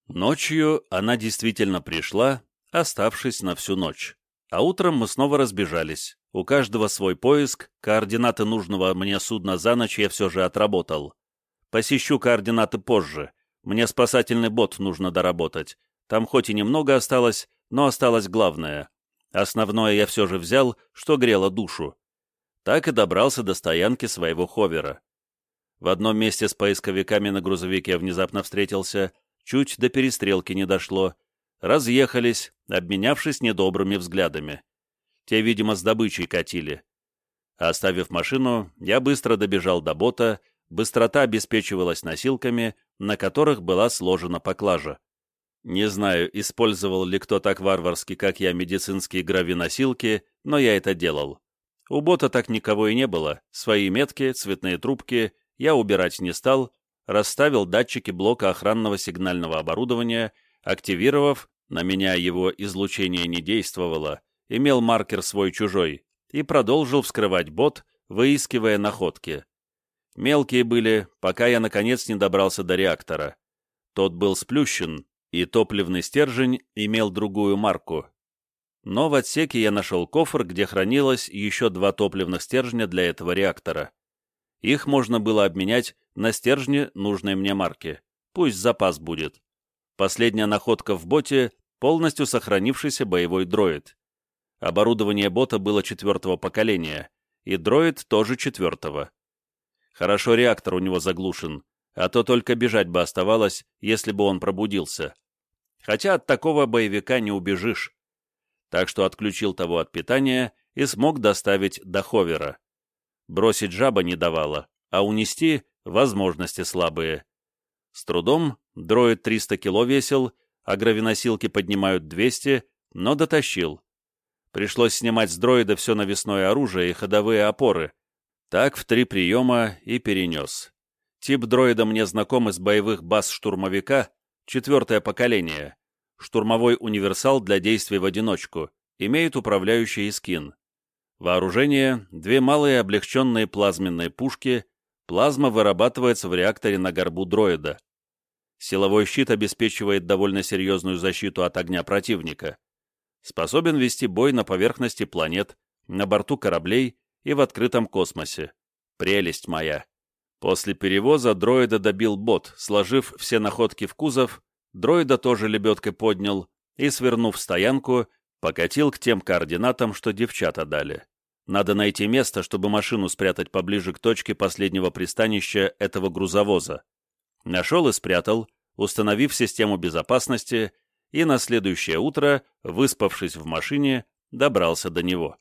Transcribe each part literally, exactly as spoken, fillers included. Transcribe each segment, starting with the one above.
Ночью она действительно пришла, оставшись на всю ночь. А утром мы снова разбежались. У каждого свой поиск, координаты нужного мне судна за ночь я все же отработал. Посещу координаты позже. Мне спасательный бот нужно доработать. Там хоть и немного осталось, но осталось главное. Основное я все же взял, что грело душу. Так и добрался до стоянки своего ховера. В одном месте с поисковиками на грузовике внезапно встретился, чуть до перестрелки не дошло. Разъехались, обменявшись недобрыми взглядами. Те, видимо, с добычей катили. Оставив машину, я быстро добежал до бота, быстрота обеспечивалась носилками, на которых была сложена поклажа. Не знаю, использовал ли кто так варварски, как я, медицинские гравиносилки, но я это делал. У бота так никого и не было, свои метки, цветные трубки я убирать не стал, расставил датчики блока охранного сигнального оборудования, активировав, на меня его излучение не действовало, имел маркер свой-чужой, и продолжил вскрывать бот, выискивая находки. Мелкие были, пока я наконец не добрался до реактора. Тот был сплющен, и топливный стержень имел другую марку. Но в отсеке я нашел кофр, где хранилось еще два топливных стержня для этого реактора. Их можно было обменять на стержни нужной мне марки. Пусть запас будет. Последняя находка в боте — полностью сохранившийся боевой дроид. Оборудование бота было четвертого поколения, и дроид тоже четвертого. Хорошо реактор у него заглушен, а то только бежать бы оставалось, если бы он пробудился. Хотя от такого боевика не убежишь. Так что отключил того от питания и смог доставить до ховера. Бросить жаба не давала, а унести — возможности слабые. С трудом, дроид триста кило весил, а гравиносилки поднимают двести, но дотащил. Пришлось снимать с дроида все навесное оружие и ходовые опоры. Так в три приема и перенес. Тип дроида мне знаком из боевых баз штурмовика, четвертое поколение. Штурмовой универсал для действий в одиночку, имеет управляющий скин. Вооружение — две малые облегченные плазменные пушки, плазма вырабатывается в реакторе на горбу дроида. Силовой щит обеспечивает довольно серьезную защиту от огня противника. Способен вести бой на поверхности планет, на борту кораблей и в открытом космосе. Прелесть моя. После перевоза дроида добил бот, сложив все находки в кузов, дроида тоже лебедкой поднял и, свернув стоянку, покатил к тем координатам, что девчата дали. Надо найти место, чтобы машину спрятать поближе к точке последнего пристанища этого грузовоза. Нашел и спрятал, установив систему безопасности, и на следующее утро, выспавшись в машине, добрался до него.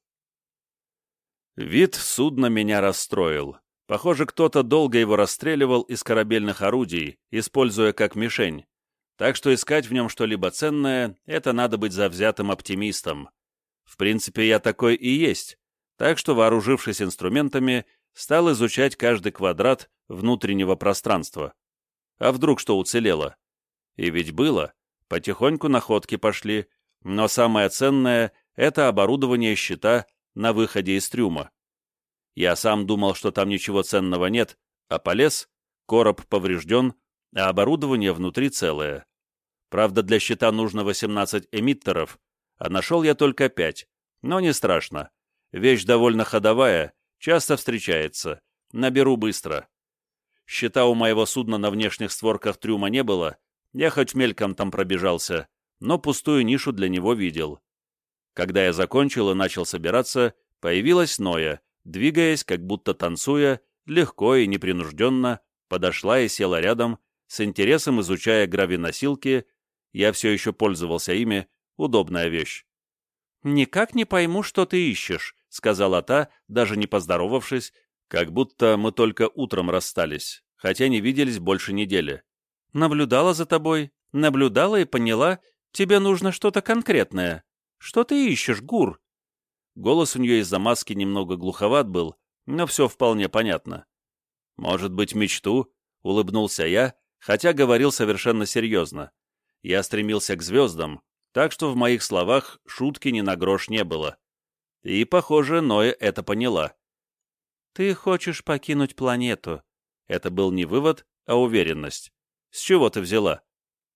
Вид судна меня расстроил. Похоже, кто-то долго его расстреливал из корабельных орудий, используя как мишень. Так что искать в нем что-либо ценное — это надо быть завзятым оптимистом. В принципе, я такой и есть. Так что, вооружившись инструментами, стал изучать каждый квадрат внутреннего пространства. А вдруг что уцелело? И ведь было. Потихоньку находки пошли, но самое ценное — это оборудование щита на выходе из трюма. Я сам думал, что там ничего ценного нет, а полез, короб поврежден, а оборудование внутри целое. Правда, для щита нужно восемнадцать эмиттеров, а нашел я только пять, но не страшно. Вещь довольно ходовая, часто встречается, наберу быстро. Щита у моего судна на внешних створках трюма не было, я хоть мельком там пробежался, но пустую нишу для него видел. Когда я закончил и начал собираться, появилась Ноя, двигаясь, как будто танцуя, легко и непринужденно, подошла и села рядом, с интересом изучая гравиносилки. Я все еще пользовался ими, удобная вещь. «Никак не пойму, что ты ищешь», — сказала та, даже не поздоровавшись, как будто мы только утром расстались, хотя не виделись больше недели. «Наблюдала за тобой, наблюдала и поняла, тебе нужно что-то конкретное. Что ты ищешь, Гур?» Голос у нее из-за маски немного глуховат был, но все вполне понятно. «Может быть, мечту?» — улыбнулся я, хотя говорил совершенно серьезно. Я стремился к звездам, так что в моих словах шутки ни на грош не было. И, похоже, Ноя это поняла. «Ты хочешь покинуть планету». Это был не вывод, а уверенность. «С чего ты взяла?»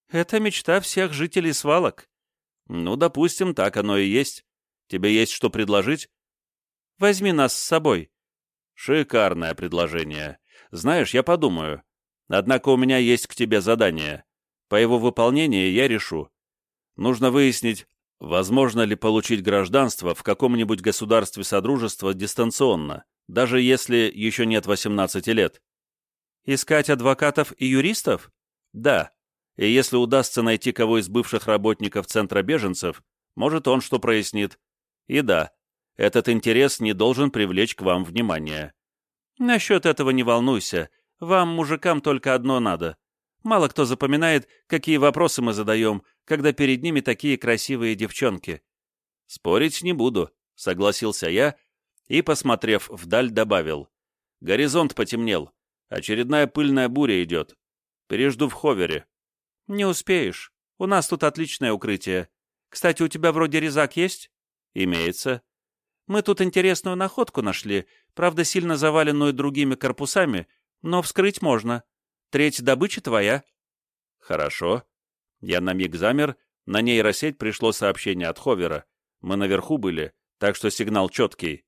Это мечта всех жителей свалок. Ну, допустим, так оно и есть. Тебе есть что предложить? Возьми нас с собой. Шикарное предложение. Знаешь, я подумаю. Однако у меня есть к тебе задание. По его выполнении я решу. Нужно выяснить, возможно ли получить гражданство в каком-нибудь государстве Содружества дистанционно, даже если еще нет восемнадцати лет. Искать адвокатов и юристов? Да. И если удастся найти кого из бывших работников Центра беженцев, может, он что прояснит. И да, этот интерес не должен привлечь к вам внимание. Насчет этого не волнуйся. Вам, мужикам, только одно надо. Мало кто запоминает, какие вопросы мы задаем, когда перед ними такие красивые девчонки. Спорить не буду, согласился я и, посмотрев вдаль, добавил. Горизонт потемнел. Очередная пыльная буря идет. Пережду в ховере. Не успеешь. У нас тут отличное укрытие. Кстати, у тебя вроде резак есть? Имеется. Мы тут интересную находку нашли, правда, сильно заваленную другими корпусами, но вскрыть можно. Треть добычи твоя. Хорошо. Я на миг замер, на нейросеть пришло сообщение от ховера. Мы наверху были, так что сигнал четкий.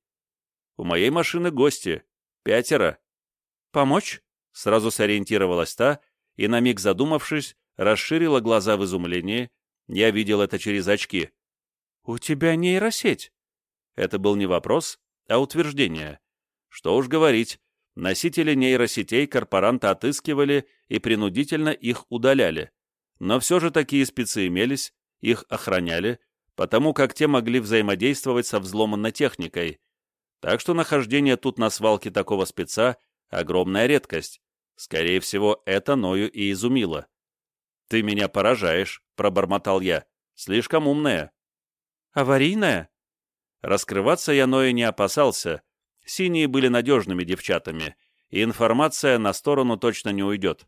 У моей машины гости. Пятеро. Помочь? Сразу сориентировалась та, и на миг задумавшись, расширила глаза в изумлении. Я видел это через очки. «У тебя нейросеть?» Это был не вопрос, а утверждение. Что уж говорить, носители нейросетей корпоранта отыскивали и принудительно их удаляли. Но все же такие спецы имелись, их охраняли, потому как те могли взаимодействовать со взломанной техникой. Так что нахождение тут на свалке такого спеца — огромная редкость. Скорее всего, это Ною и изумило. «Ты меня поражаешь», — пробормотал я. «Слишком умная». «Аварийная?» Раскрываться я Ною не опасался. Синие были надежными девчатами, и информация на сторону точно не уйдет.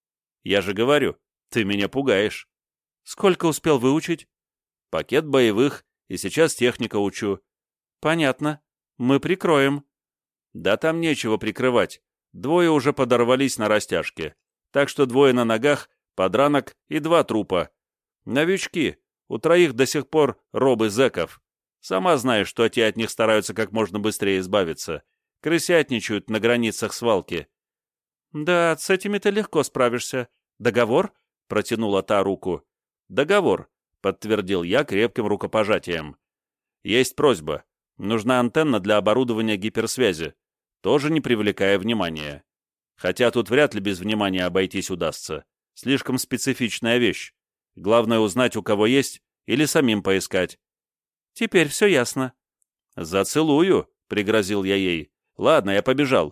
«Я же говорю, ты меня пугаешь». «Сколько успел выучить?» «Пакет боевых, и сейчас техника учу». «Понятно. Мы прикроем». «Да там нечего прикрывать. Двое уже подорвались на растяжке. Так что двое на ногах, подранок и два трупа. Новички. У троих до сих пор робы зэков. Сама знаешь, что те от них стараются как можно быстрее избавиться. Крысятничают на границах свалки». «Да, с этими-то легко справишься. Договор?» — протянула та руку. «Договор», — подтвердил я крепким рукопожатием. «Есть просьба. Нужна антенна для оборудования гиперсвязи, тоже не привлекая внимания. Хотя тут вряд ли без внимания обойтись удастся. Слишком специфичная вещь. Главное узнать, у кого есть, или самим поискать». «Теперь все ясно». «Зацелую», — пригрозил я ей. «Ладно, я побежал».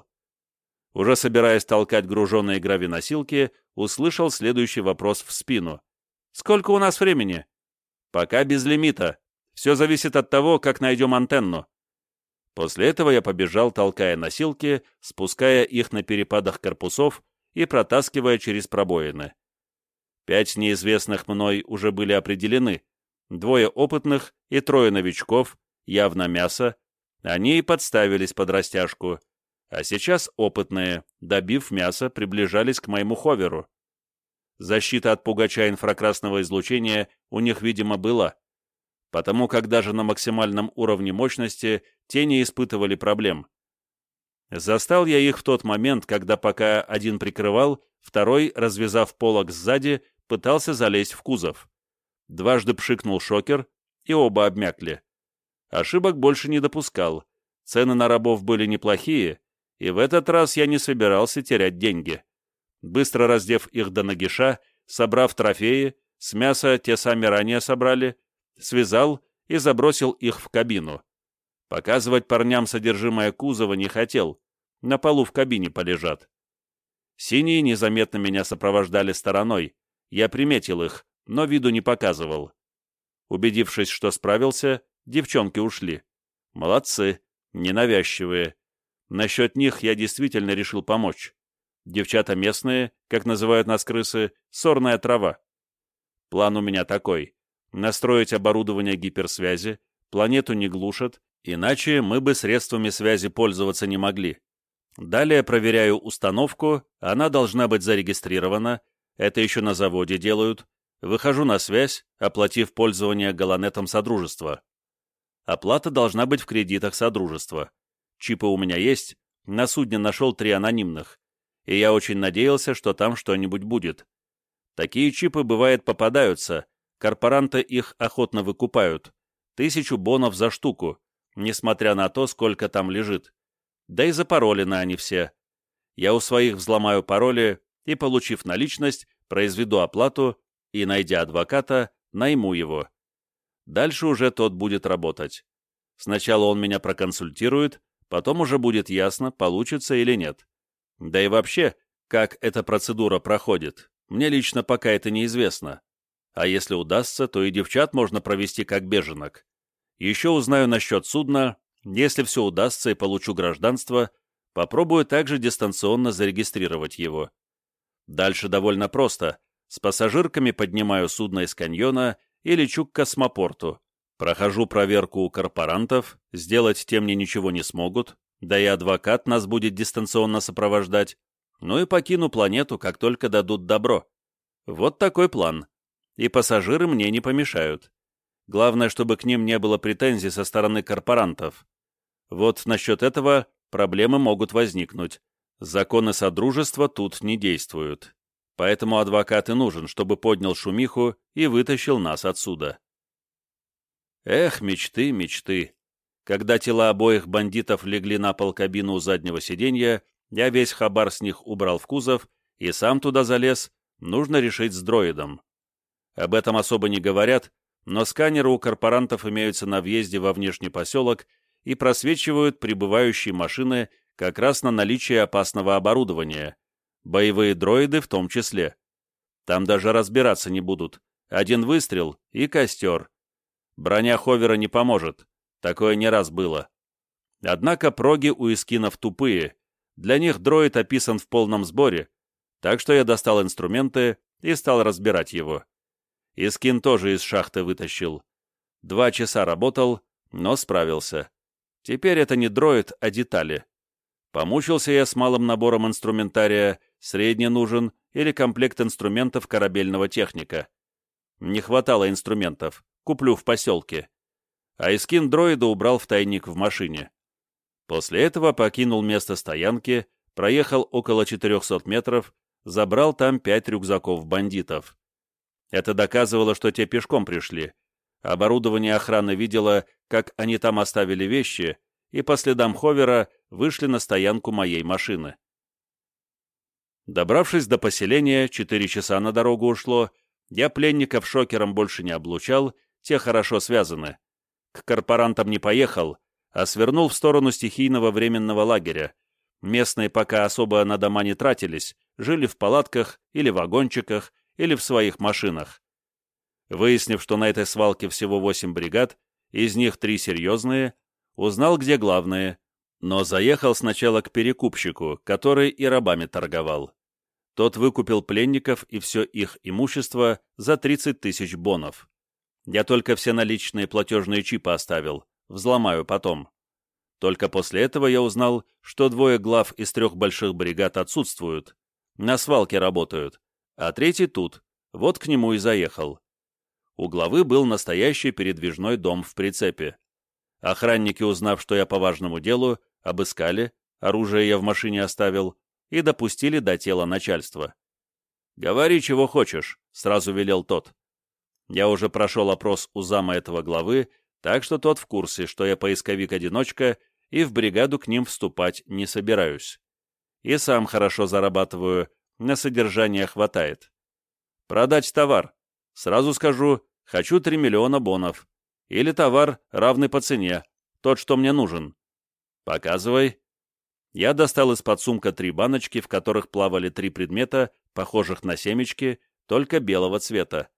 Уже собираясь толкать груженные гравиносилки, услышал следующий вопрос в спину. «Сколько у нас времени?» «Пока без лимита. Все зависит от того, как найдем антенну». После этого я побежал, толкая носилки, спуская их на перепадах корпусов и протаскивая через пробоины. Пять неизвестных мной уже были определены. Двое опытных и трое новичков, явно мясо. Они и подставились под растяжку. А сейчас опытные, добив мясо, приближались к моему ховеру. Защита от пугача инфракрасного излучения у них, видимо, была. Потому как даже на максимальном уровне мощности те не испытывали проблем. Застал я их в тот момент, когда пока один прикрывал, второй, развязав полог сзади, пытался залезть в кузов. Дважды пшикнул шокер, и оба обмякли. Ошибок больше не допускал. Цены на рабов были неплохие, и в этот раз я не собирался терять деньги. Быстро раздев их до нагиша, собрав трофеи, с мяса те сами ранее собрали, связал и забросил их в кабину. Показывать парням содержимое кузова не хотел, на полу в кабине полежат. Синие незаметно меня сопровождали стороной, я приметил их, но виду не показывал. Убедившись, что справился, девчонки ушли. Молодцы, ненавязчивые. Насчет них я действительно решил помочь. Девчата местные, как называют нас крысы, сорная трава. План у меня такой. Настроить оборудование гиперсвязи, планету не глушат, иначе мы бы средствами связи пользоваться не могли. Далее проверяю установку, она должна быть зарегистрирована, это еще на заводе делают. Выхожу на связь, оплатив пользование Галанетом Содружества. Оплата должна быть в кредитах Содружества. Чипы у меня есть, на судне нашел три анонимных, и я очень надеялся, что там что-нибудь будет. Такие чипы, бывает, попадаются, корпоранты их охотно выкупают. Тысячу бонов за штуку, несмотря на то, сколько там лежит. Да и запаролены они все. Я у своих взломаю пароли и, получив наличность, произведу оплату и, найдя адвоката, найму его. Дальше уже тот будет работать. Сначала он меня проконсультирует, потом уже будет ясно, получится или нет. Да и вообще, как эта процедура проходит, мне лично пока это неизвестно. А если удастся, то и девчат можно провести как беженок. Еще узнаю насчет судна, если все удастся и получу гражданство, попробую также дистанционно зарегистрировать его. Дальше довольно просто. С пассажирками поднимаю судно из каньона и лечу к космопорту. Прохожу проверку у корпорантов, сделать те мне ничего не смогут, да и адвокат нас будет дистанционно сопровождать, ну и покину планету, как только дадут добро. Вот такой план. И пассажиры мне не помешают. Главное, чтобы к ним не было претензий со стороны корпорантов. Вот насчет этого проблемы могут возникнуть. Законы Содружества тут не действуют. Поэтому адвокат и нужен, чтобы поднял шумиху и вытащил нас отсюда. Эх, мечты, мечты. Когда тела обоих бандитов легли на пол кабины у заднего сиденья, я весь хабар с них убрал в кузов и сам туда залез, нужно решить с дроидом. Об этом особо не говорят, но сканеры у корпорантов имеются на въезде во внешний поселок и просвечивают прибывающие машины как раз на наличие опасного оборудования, боевые дроиды в том числе. Там даже разбираться не будут. Один выстрел и костер. Броня ховера не поможет. Такое не раз было. Однако проги у эскинов тупые. Для них дроид описан в полном сборе, так что я достал инструменты и стал разбирать его. Эскин тоже из шахты вытащил. Два часа работал, но справился. Теперь это не дроид, а детали. Помучился я с малым набором инструментария, средний нужен или комплект инструментов корабельного техника. Не хватало инструментов, куплю в поселке. А эскин дроида убрал в тайник в машине. После этого покинул место стоянки, проехал около четырехсот метров, забрал там пять рюкзаков бандитов. Это доказывало, что те пешком пришли. Оборудование охраны видело, как они там оставили вещи, и по следам ховера вышли на стоянку моей машины. Добравшись до поселения, четыре часа на дорогу ушло, я пленников шокером больше не облучал, те хорошо связаны. К корпорантам не поехал, а свернул в сторону стихийного временного лагеря. Местные пока особо на дома не тратились, жили в палатках или вагончиках, или в своих машинах. Выяснив, что на этой свалке всего восемь бригад, из них три серьезные, узнал, где главные, но заехал сначала к перекупщику, который и рабами торговал. Тот выкупил пленников и все их имущество за тридцать тысяч бонов. Я только все наличные платежные чипы оставил, взломаю потом. Только после этого я узнал, что двое глав из трех больших бригад отсутствуют, на свалке работают, а третий тут, вот к нему и заехал. У главы был настоящий передвижной дом в прицепе. Охранники, узнав, что я по важному делу, обыскали, оружие я в машине оставил, и допустили до тела начальства. «Говори, чего хочешь», — сразу велел тот. Я уже прошел опрос у зама этого главы, так что тот в курсе, что я поисковик-одиночка и в бригаду к ним вступать не собираюсь. И сам хорошо зарабатываю, на содержание хватает. Продать товар. Сразу скажу, хочу три миллиона бонов. Или товар, равный по цене, тот, что мне нужен. Показывай. Я достал из-под сумка три баночки, в которых плавали три предмета, похожих на семечки, только белого цвета.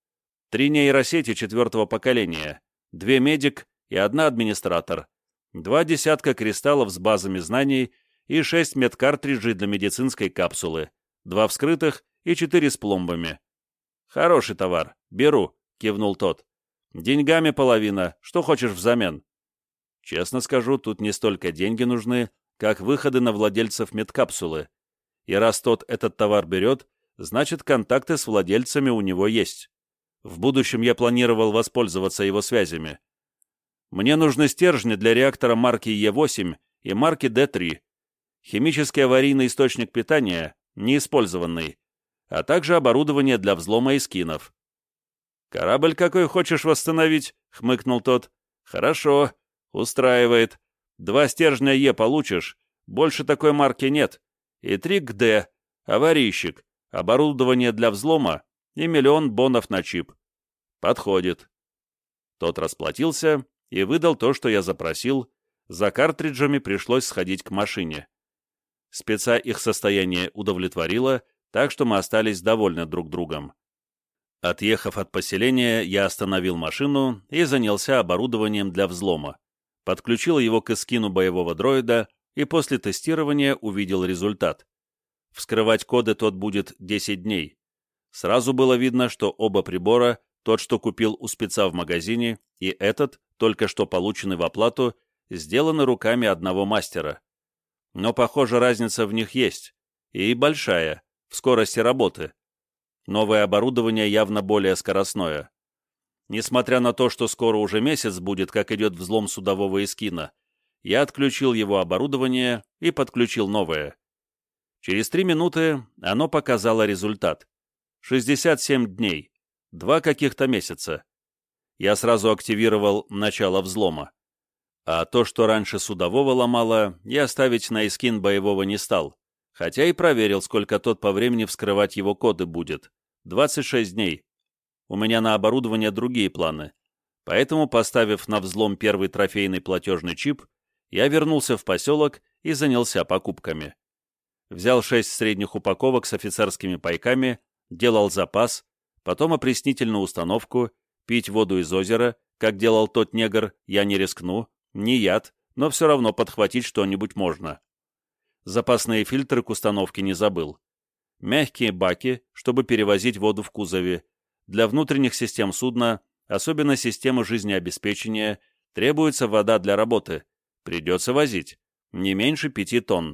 Три нейросети четвертого поколения, две медик и одна администратор, два десятка кристаллов с базами знаний и шесть медкартриджей для медицинской капсулы, два вскрытых и четыре с пломбами. «Хороший товар, беру», — кивнул тот. «Деньгами половина, что хочешь взамен?» Честно скажу, тут не столько деньги нужны, как выходы на владельцев медкапсулы. И раз тот этот товар берет, Значит, контакты с владельцами у него есть. В будущем я планировал воспользоваться его связями. Мне нужны стержни для реактора марки Е восемь и марки Д три, химический аварийный источник питания, неиспользованный, а также оборудование для взлома эскинов. «Корабль какой хочешь восстановить?» — хмыкнул тот. «Хорошо, устраивает. Два стержня Е получишь, больше такой марки нет. И три к Д, аварийщик, оборудование для взлома и миллион бонов на чип. Подходит». Тот расплатился и выдал то, что я запросил. За картриджами пришлось сходить к машине. Спеца их состояние удовлетворило, так что мы остались довольны друг другом. Отъехав от поселения, я остановил машину и занялся оборудованием для взлома. Подключил его к эскину боевого дроида и после тестирования увидел результат. Вскрывать коды тот будет десять дней. Сразу было видно, что оба прибора, тот, что купил у спеца в магазине, и этот, только что полученный в оплату, сделаны руками одного мастера. Но, похоже, разница в них есть, и большая, в скорости работы. Новое оборудование явно более скоростное. Несмотря на то, что скоро уже месяц будет, как идет взлом судового эскина, я отключил его оборудование и подключил новое. Через три минуты оно показало результат. шестьдесят семь дней, два каких-то месяца. Я сразу активировал начало взлома. А то, что раньше судового ломало, я ставить на эскин боевого не стал, хотя и проверил, сколько тот по времени вскрывать его коды будет. двадцать шесть дней. У меня на оборудование другие планы. Поэтому, поставив на взлом первый трофейный платежный чип, я вернулся в поселок и занялся покупками. Взял шесть средних упаковок с офицерскими пайками, делал запас, потом опреснительную установку, пить воду из озера, как делал тот негр, я не рискну, не яд, но все равно подхватить что-нибудь можно. Запасные фильтры к установке не забыл. Мягкие баки, чтобы перевозить воду в кузове. Для внутренних систем судна, особенно системы жизнеобеспечения, требуется вода для работы. Придется возить. Не меньше пяти тонн.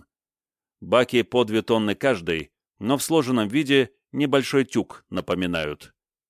Баки по две тонны каждый, но в сложенном виде небольшой тюк напоминают.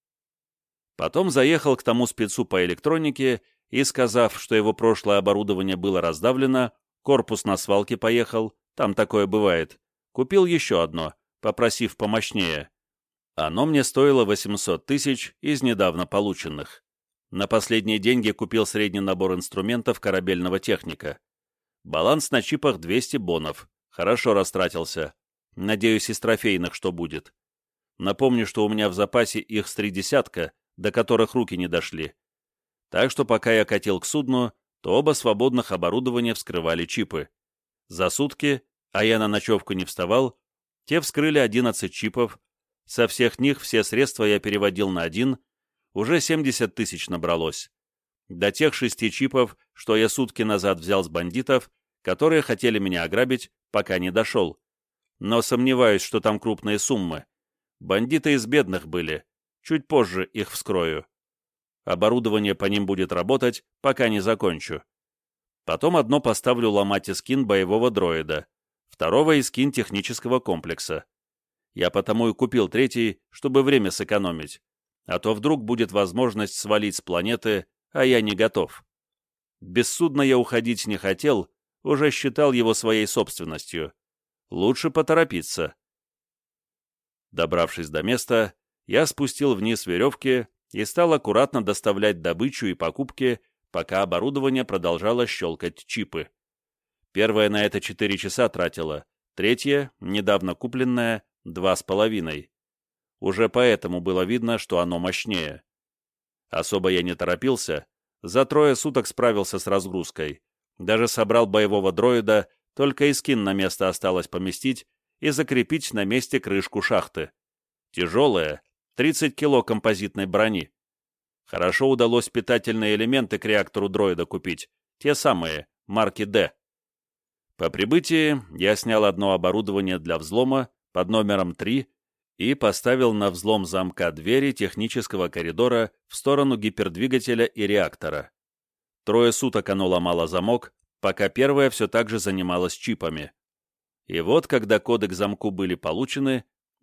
Потом заехал к тому спецу по электронике и, сказав, что его прошлое оборудование было раздавлено, корпус на свалке поехал, там такое бывает, купил еще одно, попросив помощнее. Оно мне стоило восемьсот тысяч из недавно полученных. На последние деньги купил средний набор инструментов корабельного техника. Баланс на чипах двести бонов. Хорошо растратился. Надеюсь, из трофейных что будет. Напомню, что у меня в запасе их с три десятка, до которых руки не дошли. Так что пока я катил к судну, то оба свободных оборудования вскрывали чипы. За сутки, а я на ночевку не вставал, те вскрыли одиннадцать чипов. Со всех них все средства я переводил на один, уже семьдесят тысяч набралось. До тех шести чипов, что я сутки назад взял с бандитов, которые хотели меня ограбить, пока не дошел. Но сомневаюсь, что там крупные суммы. Бандиты из бедных были. Чуть позже их вскрою. Оборудование по ним будет работать, пока не закончу. Потом одно поставлю ломать эскин боевого дроида, второго эскин технического комплекса. Я потому и купил третий, чтобы время сэкономить. А то вдруг будет возможность свалить с планеты, а я не готов. Без судна я уходить не хотел, уже считал его своей собственностью. Лучше поторопиться. Добравшись до места, я спустил вниз веревки и стал аккуратно доставлять добычу и покупки, пока оборудование продолжало щелкать чипы. Первое на это четыре часа тратило, третье, недавно купленное, два с половиной. Уже поэтому было видно, что оно мощнее. Особо я не торопился, за трое суток справился с разгрузкой. Даже собрал боевого дроида, только эскин на место осталось поместить и закрепить на месте крышку шахты. Тяжелая, тридцать кило композитной брони. Хорошо удалось питательные элементы к реактору дроида купить, те самые, марки Д. По прибытии я снял одно оборудование для взлома под номером три и поставил на взлом замка двери технического коридора в сторону гипердвигателя и реактора. Трое суток оно ломало замок, пока первое все так же занималось чипами. И вот, когда коды к замку были получены,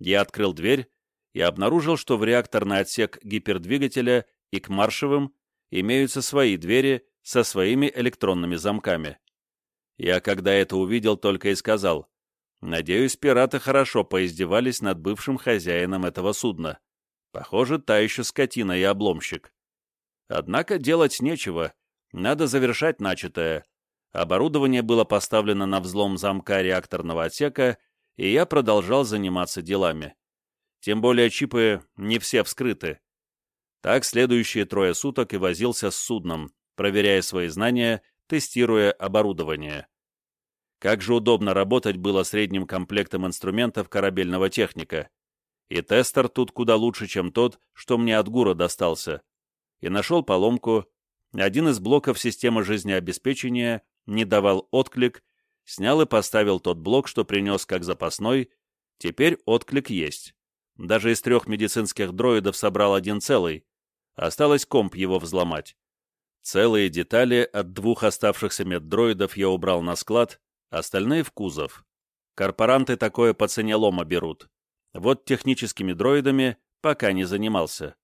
Я открыл дверь и обнаружил, что в реакторный отсек гипердвигателя и к маршевым имеются свои двери со своими электронными замками. Я, когда это увидел, только и сказал: «Надеюсь, пираты хорошо поиздевались над бывшим хозяином этого судна. Похоже, та еще скотина и обломщик». Однако делать нечего, надо завершать начатое. Оборудование было поставлено на взлом замка реакторного отсека, и я продолжал заниматься делами. Тем более чипы не все вскрыты. Так следующие трое суток и возился с судном, проверяя свои знания, тестируя оборудование. Как же удобно работать было средним комплектом инструментов корабельного техника. И тестер тут куда лучше, чем тот, что мне от ГУРа достался. И нашел поломку. Один из блоков системы жизнеобеспечения не давал отклик, снял и поставил тот блок, что принес как запасной. Теперь отклик есть. Даже из трех медицинских дроидов собрал один целый. Осталось комп его взломать. Целые детали от двух оставшихся меддроидов я убрал на склад, остальные в кузов. Корпоранты такое по цене лома берут. Вот техническими дроидами пока не занимался.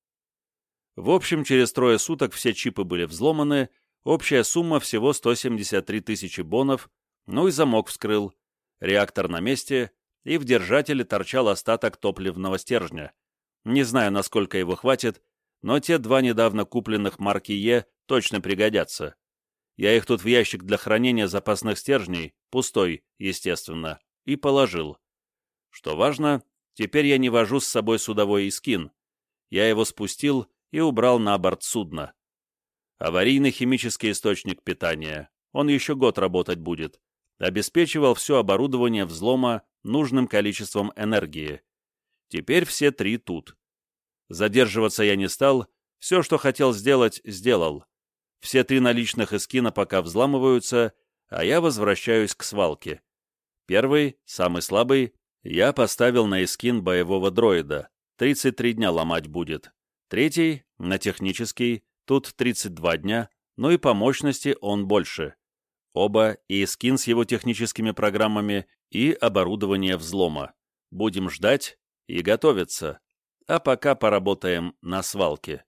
В общем, через трое суток все чипы были взломаны, общая сумма всего сто семьдесят три тысячи бонов, ну и замок вскрыл, реактор на месте, и в держателе торчал остаток топливного стержня. Не знаю, насколько его хватит, но те два недавно купленных марки Е точно пригодятся. Я их тут в ящик для хранения запасных стержней, пустой, естественно, и положил. Что важно, теперь я не вожу с собой судовой искин. Я его спустил и убрал на борт судна. Аварийный химический источник питания. Он еще год работать будет. Обеспечивал все оборудование взлома нужным количеством энергии. Теперь все три тут. Задерживаться я не стал, все, что хотел сделать, сделал. Все три наличных эскина пока взламываются, а я возвращаюсь к свалке. Первый, самый слабый, я поставил на эскин боевого дроида. тридцать три дня ломать будет. Третий, на технический, тут тридцать два дня, но и по мощности он больше. Оба, и эскин с его техническими программами, и оборудование взлома. Будем ждать и готовиться. А пока поработаем на свалке.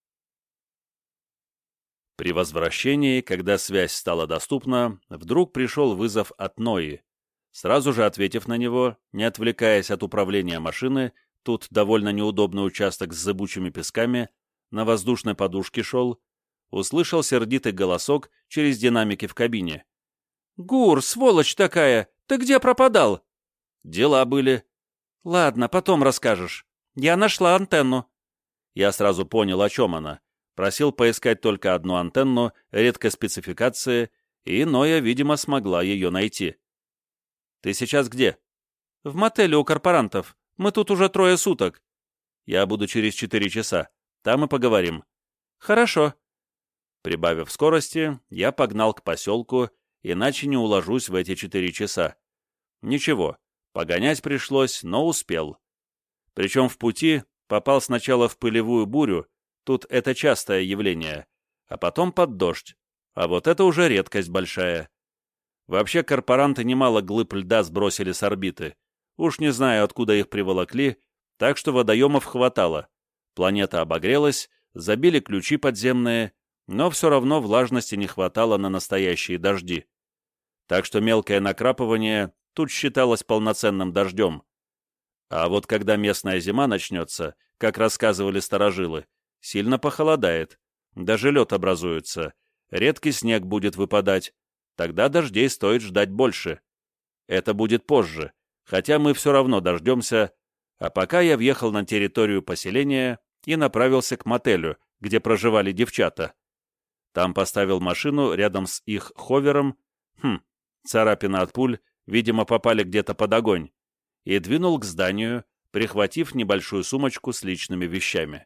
При возвращении, когда связь стала доступна, вдруг пришел вызов от Нои. Сразу же ответив на него, не отвлекаясь от управления машины, тут довольно неудобный участок с зыбучими песками, на воздушной подушке шел, услышал сердитый голосок через динамики в кабине. «Гур, сволочь такая! Ты где пропадал?» «Дела были». «Ладно, потом расскажешь. Я нашла антенну». Я сразу понял, о чем она. Просил поискать только одну антенну редкой спецификации, и Ноя, видимо, смогла ее найти. «Ты сейчас где?» «В мотеле у корпорантов. Мы тут уже трое суток». «Я буду через четыре часа. Там и поговорим». «Хорошо». Прибавив скорости, я погнал к поселку, иначе не уложусь в эти четыре часа. Ничего, погонять пришлось, но успел. Причем в пути попал сначала в пылевую бурю, тут это частое явление, а потом под дождь, а вот это уже редкость большая. Вообще корпоранты немало глыб льда сбросили с орбиты. Уж не знаю, откуда их приволокли, так что водоемов хватало. Планета обогрелась, забили ключи подземные, но все равно влажности не хватало на настоящие дожди. Так что мелкое накрапывание тут считалось полноценным дождем. А вот когда местная зима начнется, как рассказывали старожилы, сильно похолодает, даже лед образуется, редкий снег будет выпадать, тогда дождей стоит ждать больше. Это будет позже, хотя мы все равно дождемся, а пока я въехал на территорию поселения и направился к мотелю, где проживали девчата. Там поставил машину рядом с их ховером, хм, царапина от пуль, видимо, попали где-то под огонь, и двинул к зданию, прихватив небольшую сумочку с личными вещами.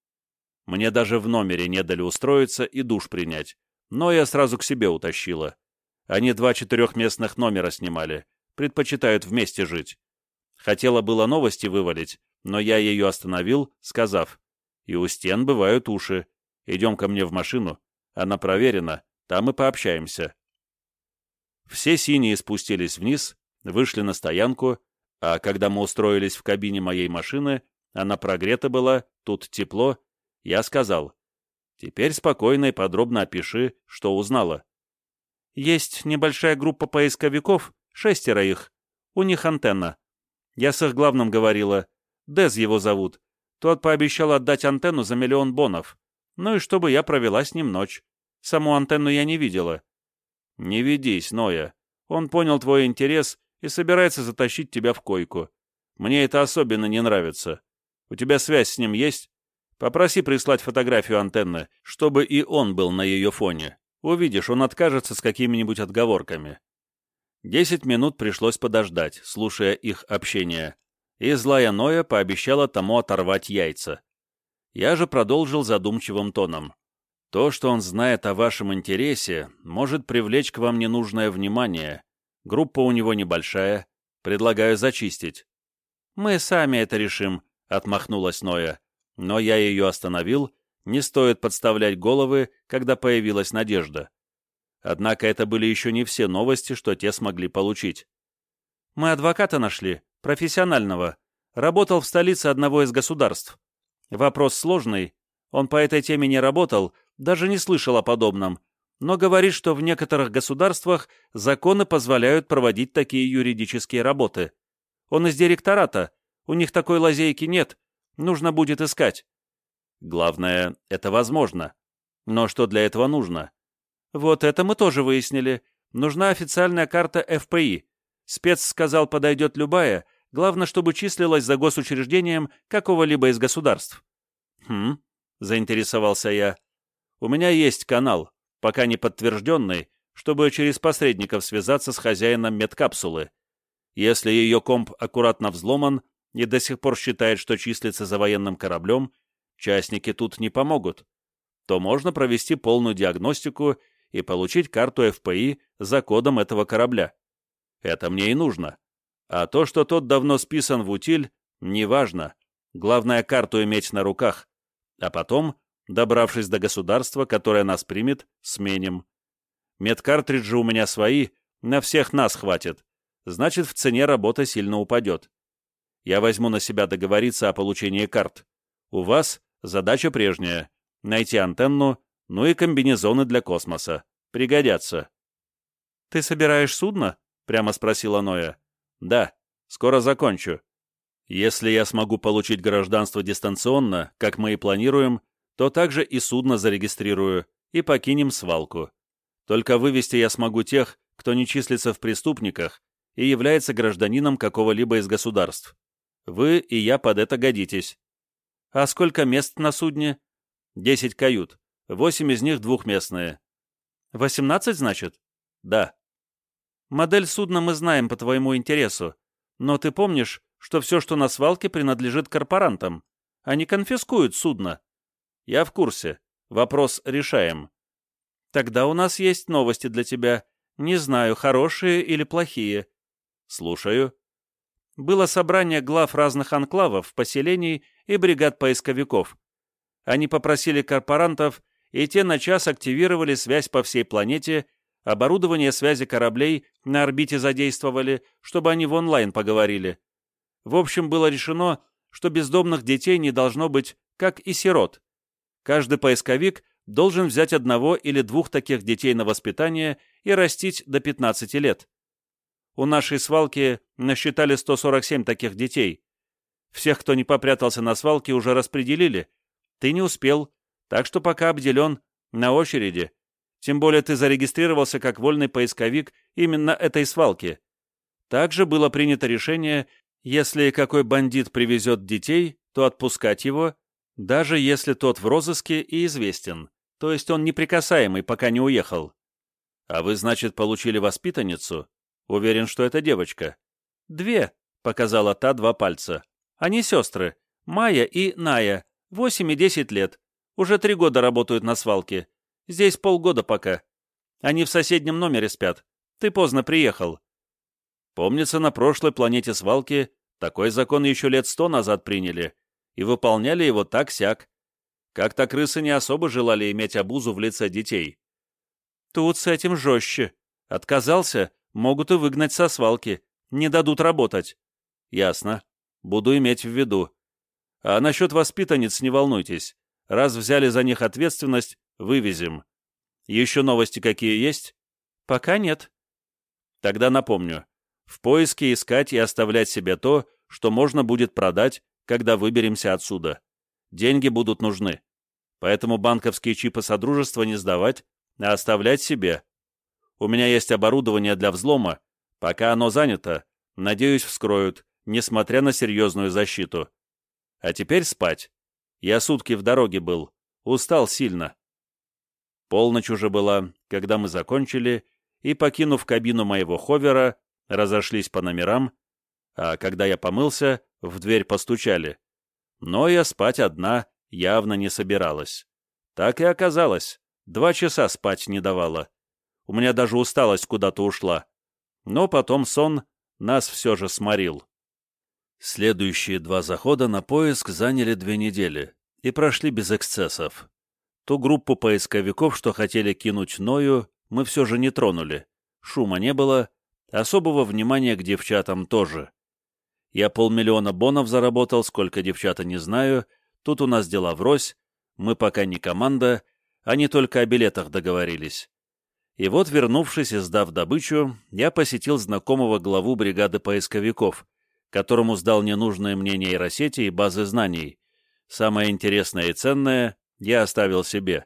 Мне даже в номере не дали устроиться и душ принять, но я сразу к себе утащила. Они два четырехместных номера снимали, предпочитают вместе жить. Хотела было новости вывалить, но я ее остановил, сказав: «И у стен бывают уши. Идем ко мне в машину, она проверена, там и пообщаемся». Все синие спустились вниз, вышли на стоянку, А когда мы устроились в кабине моей машины, она прогрета была, тут тепло, я сказал: «Теперь спокойно и подробно опиши, что узнала». «Есть небольшая группа поисковиков, шестеро их. У них антенна. Я с их главным говорила. Дез его зовут. Тот пообещал отдать антенну за миллион бонов. Ну и чтобы я провела с ним ночь. Саму антенну я не видела». «Не ведись, Ноя. Он понял твой интерес и собирается затащить тебя в койку. Мне это особенно не нравится. У тебя связь с ним есть? Попроси прислать фотографию антенны, чтобы и он был на ее фоне. Увидишь, он откажется с какими-нибудь отговорками». Десять минут пришлось подождать, слушая их общение, и злая Ноя пообещала тому оторвать яйца. Я же продолжил задумчивым тоном. «То, что он знает о вашем интересе, может привлечь к вам ненужное внимание. Группа у него небольшая. Предлагаю зачистить». «Мы сами это решим», — отмахнулась Ноя. Но я ее остановил. Не стоит подставлять головы, когда появилась надежда. Однако это были еще не все новости, что те смогли получить. «Мы адвоката нашли, профессионального. Работал в столице одного из государств. Вопрос сложный. Он по этой теме не работал, даже не слышал о подобном, но говорит, что в некоторых государствах законы позволяют проводить такие юридические работы. Он из директората. У них такой лазейки нет. Нужно будет искать». «Главное, это возможно. Но что для этого нужно?» «Вот это мы тоже выяснили. Нужна официальная карта эф пэ и. Спец сказал, подойдет любая, главное, чтобы числилась за госучреждением какого-либо из государств». «Хм», — заинтересовался я. «У меня есть канал, пока не подтвержденный, чтобы через посредников связаться с хозяином медкапсулы. Если ее комп аккуратно взломан и до сих пор считает, что числится за военным кораблем, частники тут не помогут, то можно провести полную диагностику и получить карту эф пэ и за кодом этого корабля. Это мне и нужно. А то, что тот давно списан в утиль, неважно. Главное, карту иметь на руках. А потом, добравшись до государства, которое нас примет, сменим. Медкартриджи у меня свои, на всех нас хватит. Значит, в цене работа сильно упадет. Я возьму на себя договориться о получении карт. У вас задача прежняя — найти антенну, ну и комбинезоны для космоса. Пригодятся. «Ты собираешь судно?» — прямо спросила Ноя. «Да, скоро закончу. Если я смогу получить гражданство дистанционно, как мы и планируем, то также и судно зарегистрирую и покинем свалку. Только вывести я смогу тех, кто не числится в преступниках и является гражданином какого-либо из государств. Вы и я под это годитесь». «А сколько мест на судне?» «Десять кают. Восемь из них двухместные». «Восемнадцать, значит?» «Да». «Модель судна мы знаем по твоему интересу, но ты помнишь, что все, что на свалке, принадлежит корпорантам. Они конфискуют судно». «Я в курсе. Вопрос решаем». «Тогда у нас есть новости для тебя. Не знаю, хорошие или плохие». «Слушаю». Было собрание глав разных анклавов, поселений и бригад поисковиков. Они попросили корпорантов, и те на час активировали связь по всей планете, оборудование связи кораблей на орбите задействовали, чтобы они в онлайн поговорили. В общем, было решено, что бездомных детей не должно быть, как и сирот. Каждый поисковик должен взять одного или двух таких детей на воспитание и растить до пятнадцати лет. У нашей свалки насчитали сто сорок семь таких детей. Всех, кто не попрятался на свалке, уже распределили. Ты не успел, так что пока обделен, на очереди. Тем более ты зарегистрировался как вольный поисковик именно этой свалки. Также было принято решение, если какой бандит привезет детей, то отпускать его, даже если тот в розыске и известен, то есть он неприкасаемый, пока не уехал. А вы, значит, получили воспитанницу? Уверен, что это девочка. «Две», — показала та два пальца. «Они сестры. Майя и Ная. Восемь и десять лет. Уже три года работают на свалке. Здесь полгода пока. Они в соседнем номере спят. Ты поздно приехал». Помнится, на прошлой планете свалки такой закон еще лет сто назад приняли, и выполняли его так-сяк. Как-то крысы не особо желали иметь обузу в лице детей. Тут с этим жестче. Отказался, могут и выгнать со свалки, не дадут работать. Ясно. Буду иметь в виду. А насчет воспитанниц не волнуйтесь. Раз взяли за них ответственность, вывезем. Еще новости какие есть? Пока нет. Тогда напомню. В поиске искать и оставлять себе то, что можно будет продать, когда выберемся отсюда. Деньги будут нужны. Поэтому банковские чипы Содружества не сдавать, а оставлять себе. У меня есть оборудование для взлома. Пока оно занято, надеюсь, вскроют, несмотря на серьезную защиту. А теперь спать. Я сутки в дороге был. Устал сильно. Полночь уже была, когда мы закончили, и, покинув кабину моего ховера, разошлись по номерам, а когда я помылся, в дверь постучали. Но я спать одна явно не собиралась. Так и оказалось. Два часа спать не давала. У меня даже усталость куда-то ушла. Но потом сон нас все же сморил. Следующие два захода на поиск заняли две недели и прошли без эксцессов. Ту группу поисковиков, что хотели кинуть Ною, мы все же не тронули. Шума не было, особого внимания к девчатам тоже. Я полмиллиона бонов заработал, сколько девчата не знаю, тут у нас дела врозь, мы пока не команда, они только о билетах договорились. И вот, вернувшись и сдав добычу, я посетил знакомого главу бригады поисковиков, которому сдал ненужные мне нейросети и базы знаний. Самое интересное и ценное я оставил себе.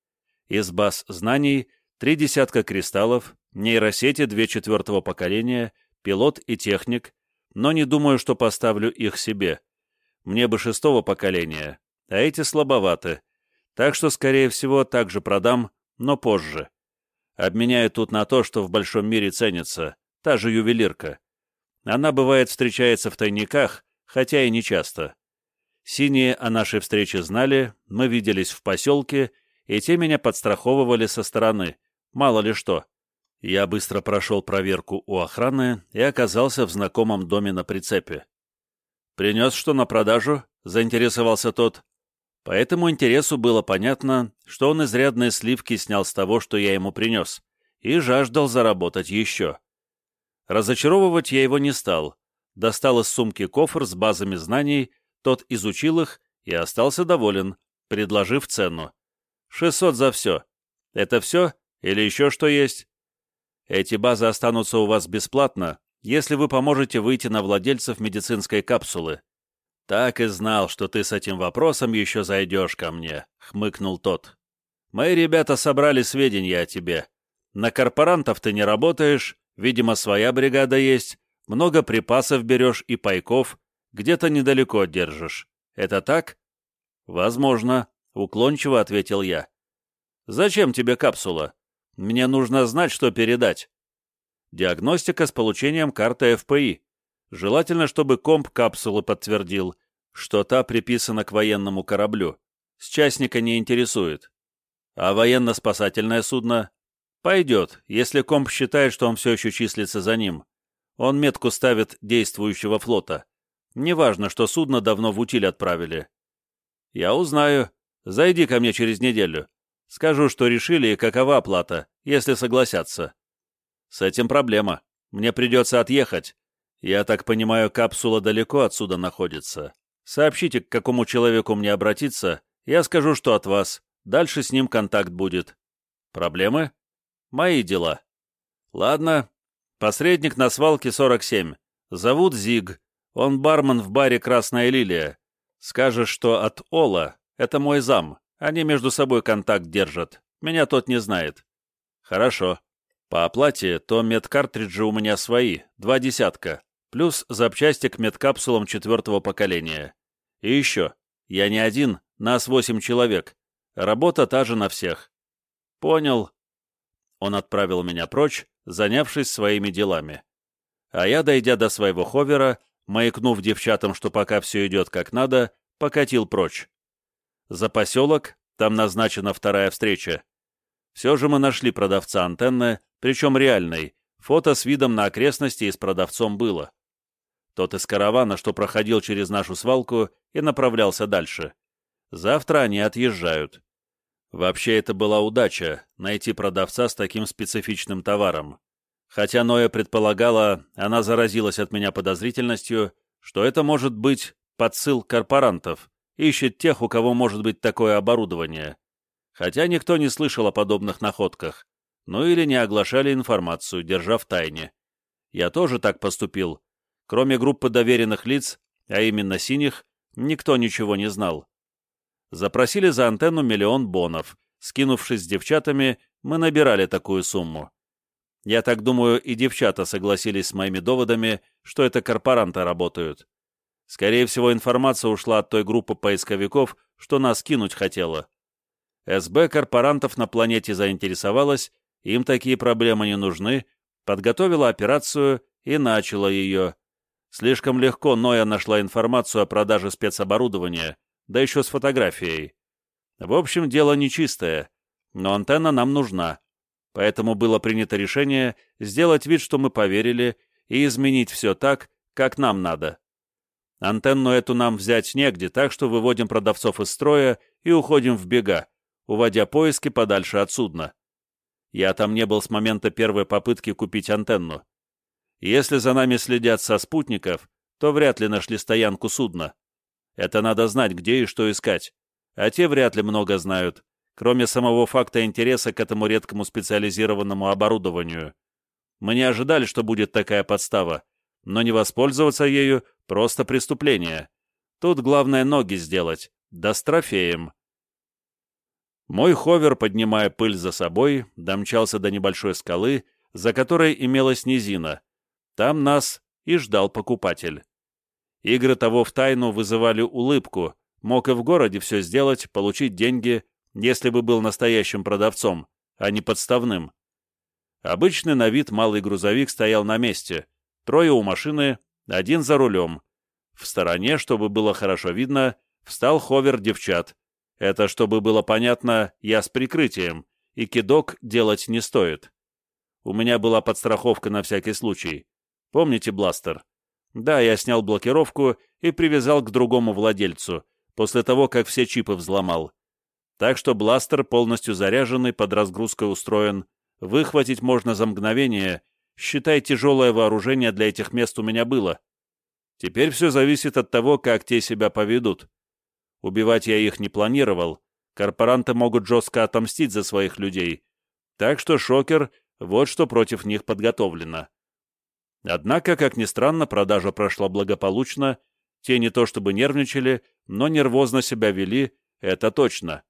Из баз знаний три десятка кристаллов, нейросети две четвертого поколения, пилот и техник, но не думаю, что поставлю их себе. Мне бы шестого поколения, а эти слабоваты, так что, скорее всего, также продам, но позже. Обменяю тут на то, что в большом мире ценится, та же ювелирка. Она, бывает, встречается в тайниках, хотя и не часто. Синие о нашей встрече знали, мы виделись в поселке, и те меня подстраховывали со стороны, мало ли что. Я быстро прошел проверку у охраны и оказался в знакомом доме на прицепе. «Принес что на продажу?» — заинтересовался тот. По этому интересу было понятно, что он изрядные сливки снял с того, что я ему принес, и жаждал заработать еще. Разочаровывать я его не стал. Достал из сумки кофр с базами знаний, тот изучил их и остался доволен, предложив цену. шестьсот за все. Это все? Или еще что есть? Эти базы останутся у вас бесплатно, если вы поможете выйти на владельцев медицинской капсулы. Так и знал, что ты с этим вопросом еще зайдешь ко мне, хмыкнул тот. Мои ребята собрали сведения о тебе. На корпорантов ты не работаешь, видимо, своя бригада есть, много припасов берешь и пайков, где-то недалеко держишь. Это так? Возможно, уклончиво ответил я. Зачем тебе капсула? Мне нужно знать, что передать. Диагностика с получением карты эф пэ и. Желательно, чтобы комп капсулы подтвердил, что та приписана к военному кораблю. С частника не интересует. А военно-спасательное судно? Пойдет, если комп считает, что он все еще числится за ним. Он метку ставит действующего флота. Неважно, что судно давно в утиль отправили. Я узнаю. Зайди ко мне через неделю. Скажу, что решили и какова оплата, если согласятся. С этим проблема. Мне придется отъехать. Я так понимаю, капсула далеко отсюда находится. Сообщите, к какому человеку мне обратиться. Я скажу, что от вас. Дальше с ним контакт будет. Проблемы? Мои дела. Ладно. Посредник на свалке сорок семь. Зовут Зиг. Он бармен в баре «Красная лилия». Скажешь, что от Ола. Это мой зам. Они между собой контакт держат. Меня тот не знает. Хорошо. По оплате, то медкартриджи у меня свои, два десятка, плюс запчасти к медкапсулам четвертого поколения. И еще, я не один, нас восемь человек. Работа та же на всех. Понял. Он отправил меня прочь, занявшись своими делами. А я, дойдя до своего ховера, маякнув девчатам, что пока все идет как надо, покатил прочь. За поселок, там назначена вторая встреча. Все же мы нашли продавца антенны, причем реальной, фото с видом на окрестности и с продавцом было. Тот из каравана, что проходил через нашу свалку и направлялся дальше. Завтра они отъезжают. Вообще это была удача, найти продавца с таким специфичным товаром. Хотя Ноя предполагала, она заразилась от меня подозрительностью, что это может быть подсыл корпорантов, ищет тех, у кого может быть такое оборудование. Хотя никто не слышал о подобных находках, ну или не оглашали информацию, держа в тайне. Я тоже так поступил. Кроме группы доверенных лиц, а именно синих, никто ничего не знал. Запросили за антенну миллион бонов. Скинувшись с девчатами, мы набирали такую сумму. Я так думаю, и девчата согласились с моими доводами, что это корпоранты работают. Скорее всего, информация ушла от той группы поисковиков, что нас кинуть хотела. СБ корпорантов на планете заинтересовалась, им такие проблемы не нужны, подготовила операцию и начала ее. Слишком легко Ноя нашла информацию о продаже спецоборудования, да еще с фотографией. В общем, дело нечистое, но антенна нам нужна, поэтому было принято решение сделать вид, что мы поверили, и изменить все так, как нам надо. Антенну эту нам взять негде, так что выводим продавцов из строя и уходим в бега, уводя поиски подальше от судна. Я там не был с момента первой попытки купить антенну. Если за нами следят со спутников, то вряд ли нашли стоянку судна. Это надо знать, где и что искать. А те вряд ли много знают, кроме самого факта интереса к этому редкому специализированному оборудованию. Мы не ожидали, что будет такая подстава, но не воспользоваться ею — просто преступление. Тут главное ноги сделать, да с трофеем. Мой ховер, поднимая пыль за собой, домчался до небольшой скалы, за которой имелась низина. Там нас и ждал покупатель. Игры того в тайну вызывали улыбку, мог и в городе все сделать, получить деньги, если бы был настоящим продавцом, а не подставным. Обычный на вид малый грузовик стоял на месте, трое у машины, один за рулем. В стороне, чтобы было хорошо видно, встал ховер девчат. Это, чтобы было понятно, я с прикрытием, и кидок делать не стоит. У меня была подстраховка на всякий случай. Помните бластер? Да, я снял блокировку и привязал к другому владельцу, после того, как все чипы взломал. Так что бластер, полностью заряженный, под разгрузкой устроен, выхватить можно за мгновение, считай, тяжелое вооружение для этих мест у меня было. Теперь все зависит от того, как те себя поведут. Убивать я их не планировал, корпоранты могут жестко отомстить за своих людей, так что шокер — вот что против них подготовлено. Однако, как ни странно, продажа прошла благополучно, те не то чтобы нервничали, но нервозно себя вели, это точно.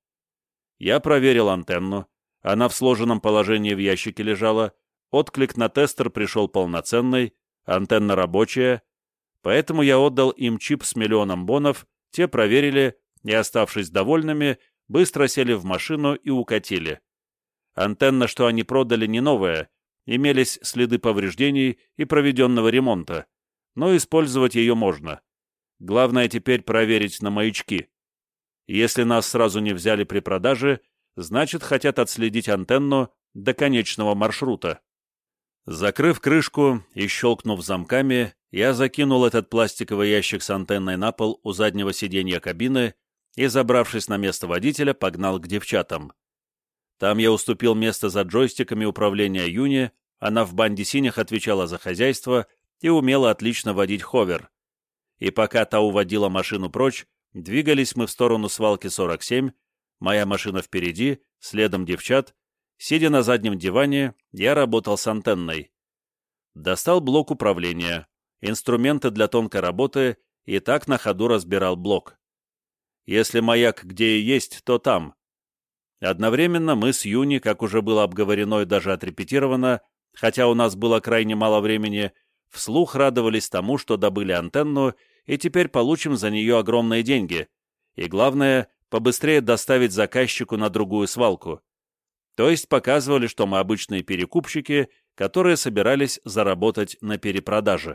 Я проверил антенну, она в сложенном положении в ящике лежала, отклик на тестер пришел полноценный, антенна рабочая, поэтому я отдал им чип с миллионом бонов, те проверили и, оставшись довольными, быстро сели в машину и укатили. Антенна, что они продали, не новая, имелись следы повреждений и проведенного ремонта, но использовать ее можно. Главное теперь проверить на маячки. Если нас сразу не взяли при продаже, значит, хотят отследить антенну до конечного маршрута. Закрыв крышку и щелкнув замками, я закинул этот пластиковый ящик с антенной на пол у заднего сиденья кабины и, забравшись на место водителя, погнал к девчатам. Там я уступил место за джойстиками управления Юни, она в банде синих отвечала за хозяйство и умела отлично водить ховер. И пока та уводила машину прочь, двигались мы в сторону свалки сорок семь, моя машина впереди, следом девчат. Сидя на заднем диване, я работал с антенной. Достал блок управления, инструменты для тонкой работы и так на ходу разбирал блок. Если маяк где и есть, то там. Одновременно мы с Юни, как уже было обговорено и даже отрепетировано, хотя у нас было крайне мало времени, вслух радовались тому, что добыли антенну, и теперь получим за нее огромные деньги. И главное, побыстрее доставить заказчику на другую свалку. То есть показывали, что мы обычные перекупщики, которые собирались заработать на перепродаже.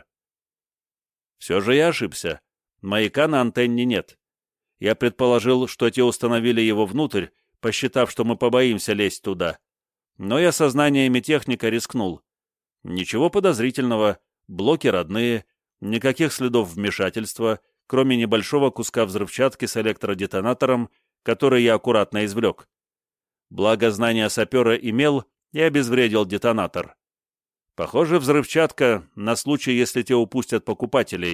Все же я ошибся. Маяка на антенне нет. Я предположил, что те установили его внутрь, посчитав, что мы побоимся лезть туда. Но я сознаниями техника рискнул. Ничего подозрительного, блоки родные, никаких следов вмешательства, кроме небольшого куска взрывчатки с электродетонатором, который я аккуратно извлек. Благо знания сапера имел и обезвредил детонатор. Похоже, взрывчатка на случай, если те упустят покупателей,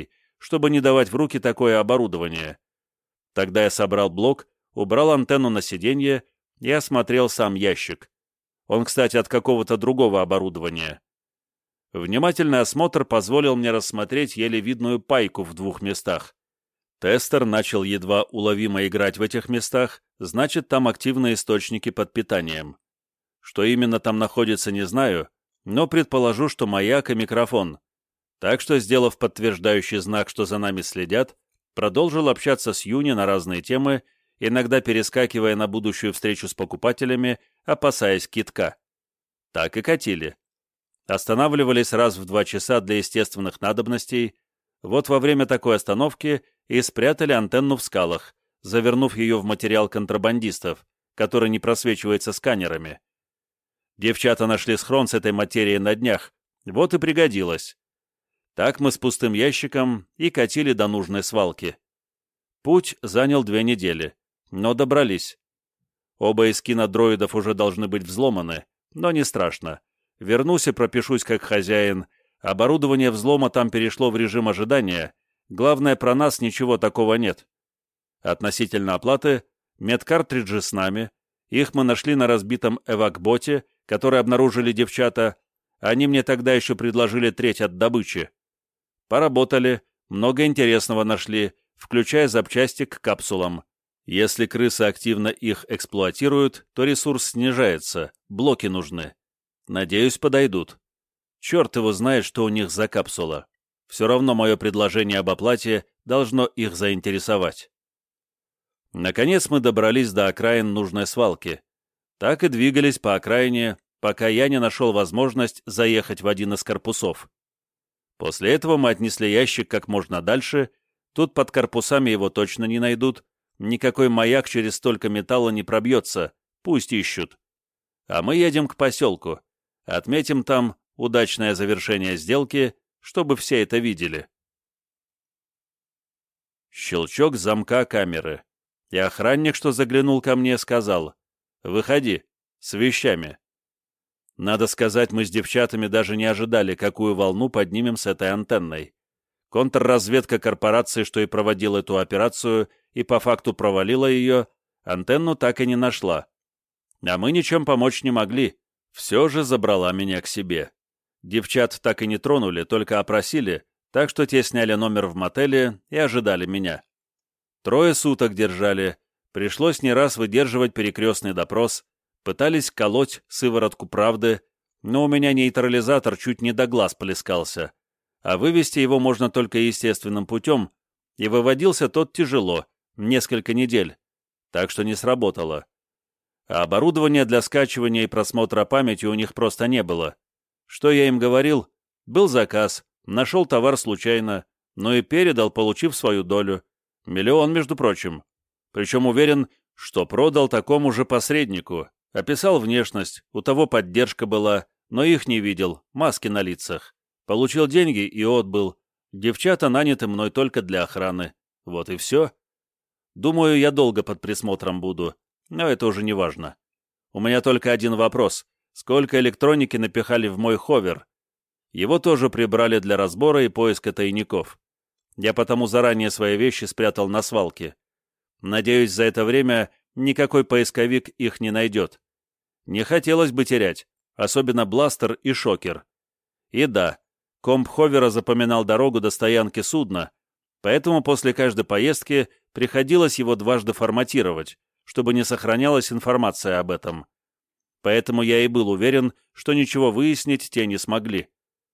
чтобы не давать в руки такое оборудование. Тогда я собрал блок, убрал антенну на сиденье и осмотрел сам ящик. Он, кстати, от какого-то другого оборудования. Внимательный осмотр позволил мне рассмотреть еле видную пайку в двух местах. Тестер начал едва уловимо играть в этих местах, значит, там активные источники под питанием. Что именно там находится, не знаю, но предположу, что маяк и микрофон. Так что, сделав подтверждающий знак, что за нами следят, продолжил общаться с Юни на разные темы, иногда перескакивая на будущую встречу с покупателями, опасаясь кидка. Так и катили. Останавливались раз в два часа для естественных надобностей. Вот во время такой остановки и спрятали антенну в скалах, завернув ее в материал контрабандистов, который не просвечивается сканерами. Девчата нашли схрон с этой материей на днях, вот и пригодилось. Так мы с пустым ящиком и катили до нужной свалки. Путь занял две недели, но добрались. Оба эскина дроидов уже должны быть взломаны, но не страшно. Вернусь и пропишусь как хозяин. Оборудование взлома там перешло в режим ожидания. Главное, про нас ничего такого нет. Относительно оплаты, медкартриджи с нами. Их мы нашли на разбитом эвакботе, который обнаружили девчата. Они мне тогда еще предложили треть от добычи. Поработали, много интересного нашли, включая запчасти к капсулам. Если крысы активно их эксплуатируют, то ресурс снижается, блоки нужны. Надеюсь, подойдут. Черт его знает, что у них за капсула. Все равно мое предложение об оплате должно их заинтересовать. Наконец мы добрались до окраин нужной свалки. Так и двигались по окраине, пока я не нашел возможность заехать в один из корпусов. После этого мы отнесли ящик как можно дальше, тут под корпусами его точно не найдут, никакой маяк через столько металла не пробьется, пусть ищут. А мы едем к поселку, отметим там удачное завершение сделки, чтобы все это видели. Щелчок замка камеры, и охранник, что заглянул ко мне, сказал: «Выходи, с вещами». Надо сказать, мы с девчатами даже не ожидали, какую волну поднимем с этой антенной. Контрразведка корпорации, что и проводила эту операцию, и по факту провалила ее, антенну так и не нашла. А мы ничем помочь не могли, все же забрала меня к себе. Девчат так и не тронули, только опросили, так что те сняли номер в мотеле и ожидали меня. Трое суток держали, пришлось не раз выдерживать перекрестный допрос, пытались колоть сыворотку правды, но у меня нейтрализатор чуть не до глаз плескался, а вывести его можно только естественным путем, и выводился тот тяжело, несколько недель, так что не сработало. А оборудования для скачивания и просмотра памяти у них просто не было. Что я им говорил? Был заказ, нашел товар случайно, но и передал, получив свою долю. Миллион, между прочим. Причем уверен, что продал такому же посреднику. Описал внешность, у того поддержка была, но их не видел, маски на лицах. Получил деньги и отбыл. Девчата наняты мной только для охраны. Вот и все. Думаю, я долго под присмотром буду, но это уже не важно. У меня только один вопрос. Сколько электроники напихали в мой ховер? Его тоже прибрали для разбора и поиска тайников. Я потому заранее свои вещи спрятал на свалке. Надеюсь, за это время никакой поисковик их не найдет. Не хотелось бы терять, особенно бластер и шокер. И да, комп ховера запоминал дорогу до стоянки судна, поэтому после каждой поездки приходилось его дважды форматировать, чтобы не сохранялась информация об этом. Поэтому я и был уверен, что ничего выяснить те не смогли.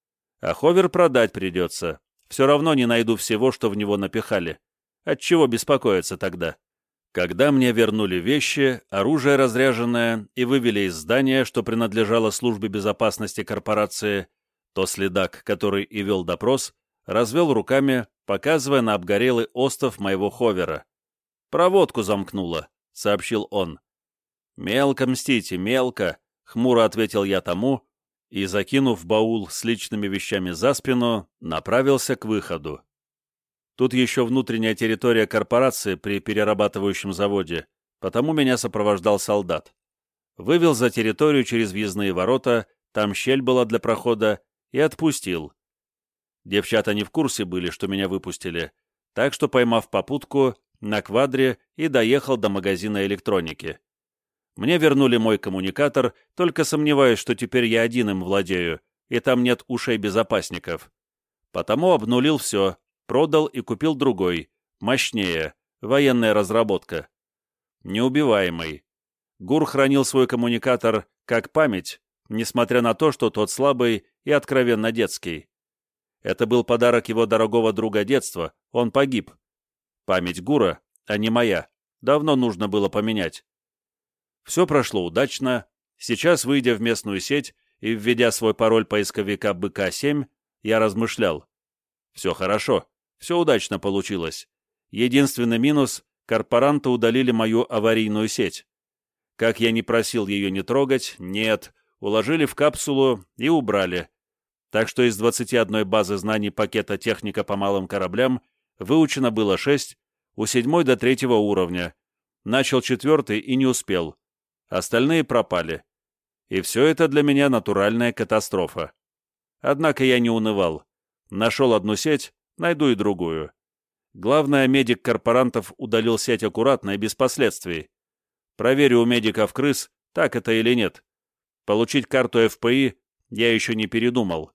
А ховер продать придется. Все равно не найду всего, что в него напихали. Отчего беспокоиться тогда? Когда мне вернули вещи, оружие разряженное и вывели из здания, что принадлежало службе безопасности корпорации, то следак, который и вел допрос, развел руками, показывая на обгорелый остов моего ховера. «Проводку замкнуло», — сообщил он. «Мелко мстите, мелко», — хмуро ответил я тому, и, закинув баул с личными вещами за спину, направился к выходу. Тут еще внутренняя территория корпорации при перерабатывающем заводе, потому меня сопровождал солдат. Вывел за территорию через въездные ворота, там щель была для прохода, и отпустил. Девчата не в курсе были, что меня выпустили, так что, поймав попутку, на квадре и доехал до магазина электроники. Мне вернули мой коммуникатор, только сомневаюсь, что теперь я один им владею, и там нет ушей безопасников. Потому обнулил все, продал и купил другой, мощнее, военная разработка. Неубиваемый. Гур хранил свой коммуникатор как память, несмотря на то, что тот слабый и откровенно детский. Это был подарок его дорогого друга детства, он погиб. Память Гура, а не моя, давно нужно было поменять. Все прошло удачно. Сейчас, выйдя в местную сеть и введя свой пароль поисковика бэ ка семь, я размышлял. Все хорошо, все удачно получилось. Единственный минус — корпоранты удалили мою аварийную сеть. Как я не просил ее не трогать, нет, уложили в капсулу и убрали. Так что из двадцати одной базы знаний пакета «Техника по малым кораблям» выучено было шесть, у седьмой до третьего уровня. Начал четвертый и не успел. Остальные пропали. И все это для меня натуральная катастрофа. Однако я не унывал. Нашел одну сеть, найду и другую. Главное, медик корпорантов удалил сеть аккуратно и без последствий. Проверю у медиков крыс, так это или нет. Получить карту эф пэ и я еще не передумал.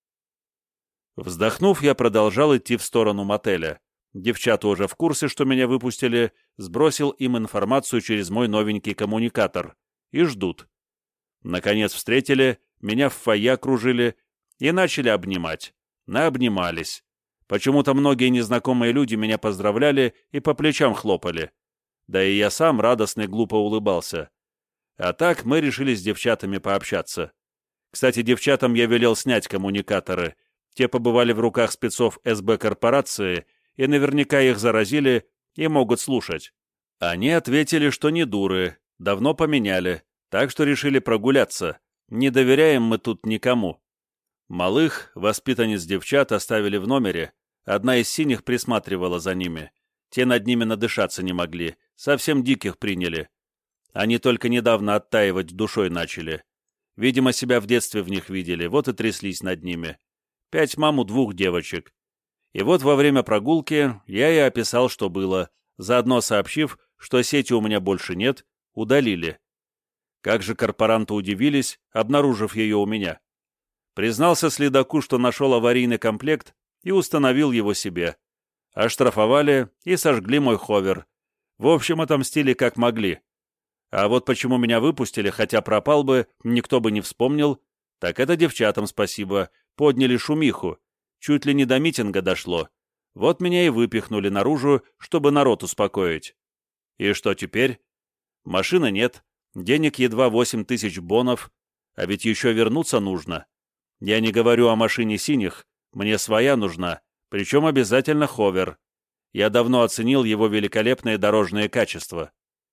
Вздохнув, я продолжал идти в сторону мотеля. Девчата уже в курсе, что меня выпустили, сбросил им информацию через мой новенький коммуникатор. И ждут. Наконец встретили, меня в фойе окружили и начали обнимать. Наобнимались. Почему-то многие незнакомые люди меня поздравляли и по плечам хлопали. Да и я сам радостно и глупо улыбался. А так мы решили с девчатами пообщаться. Кстати, девчатам я велел снять коммуникаторы. Те побывали в руках спецов эс бэ корпорации, и наверняка их заразили и могут слушать. Они ответили, что не дуры, давно поменяли, так что решили прогуляться. Не доверяем мы тут никому. Малых, воспитанниц девчат, оставили в номере. Одна из синих присматривала за ними. Те над ними надышаться не могли, совсем диких приняли. Они только недавно оттаивать душой начали. Видимо, себя в детстве в них видели, вот и тряслись над ними. Пять мам у двух девочек. И вот во время прогулки я и описал, что было, заодно сообщив, что сети у меня больше нет, удалили. Как же корпоранты удивились, обнаружив ее у меня. Признался следаку, что нашел аварийный комплект и установил его себе. Оштрафовали и сожгли мой ховер. В общем, отомстили как могли. А вот почему меня выпустили, хотя пропал бы, никто бы не вспомнил, так это девчатам спасибо, подняли шумиху. Чуть ли не до митинга дошло. Вот меня и выпихнули наружу, чтобы народ успокоить. И что теперь? Машины нет, денег едва восемь тысяч бонов, а ведь еще вернуться нужно. Я не говорю о машине синих, мне своя нужна, причем обязательно ховер. Я давно оценил его великолепные дорожные качества.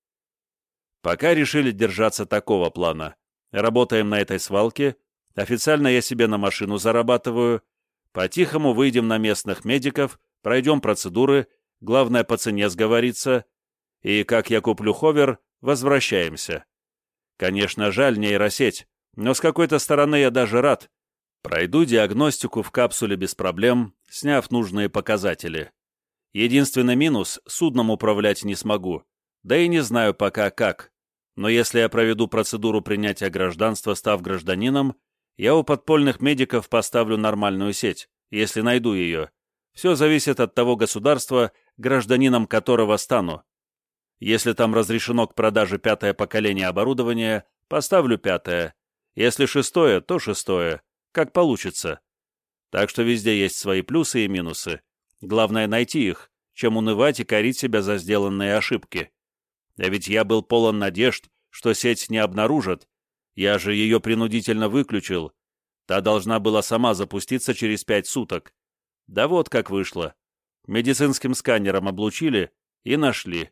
Пока решили держаться такого плана. Работаем на этой свалке, официально я себе на машину зарабатываю, по-тихому выйдем на местных медиков, пройдем процедуры, главное по цене сговориться, и, как я куплю ховер, возвращаемся. Конечно, жаль нейросеть, но с какой-то стороны я даже рад. Пройду диагностику в капсуле без проблем, сняв нужные показатели. Единственный минус — судном управлять не смогу, да и не знаю пока как. Но если я проведу процедуру принятия гражданства, став гражданином, я у подпольных медиков поставлю нормальную сеть, если найду ее. Все зависит от того государства, гражданином которого стану. Если там разрешено к продаже пятое поколение оборудования, поставлю пятое. Если шестое, то шестое. Как получится. Так что везде есть свои плюсы и минусы. Главное найти их, чем унывать и корить себя за сделанные ошибки. А ведь я был полон надежд, что сеть не обнаружат. Я же ее принудительно выключил. Та должна была сама запуститься через пять суток. Да вот как вышло. Медицинским сканером облучили и нашли.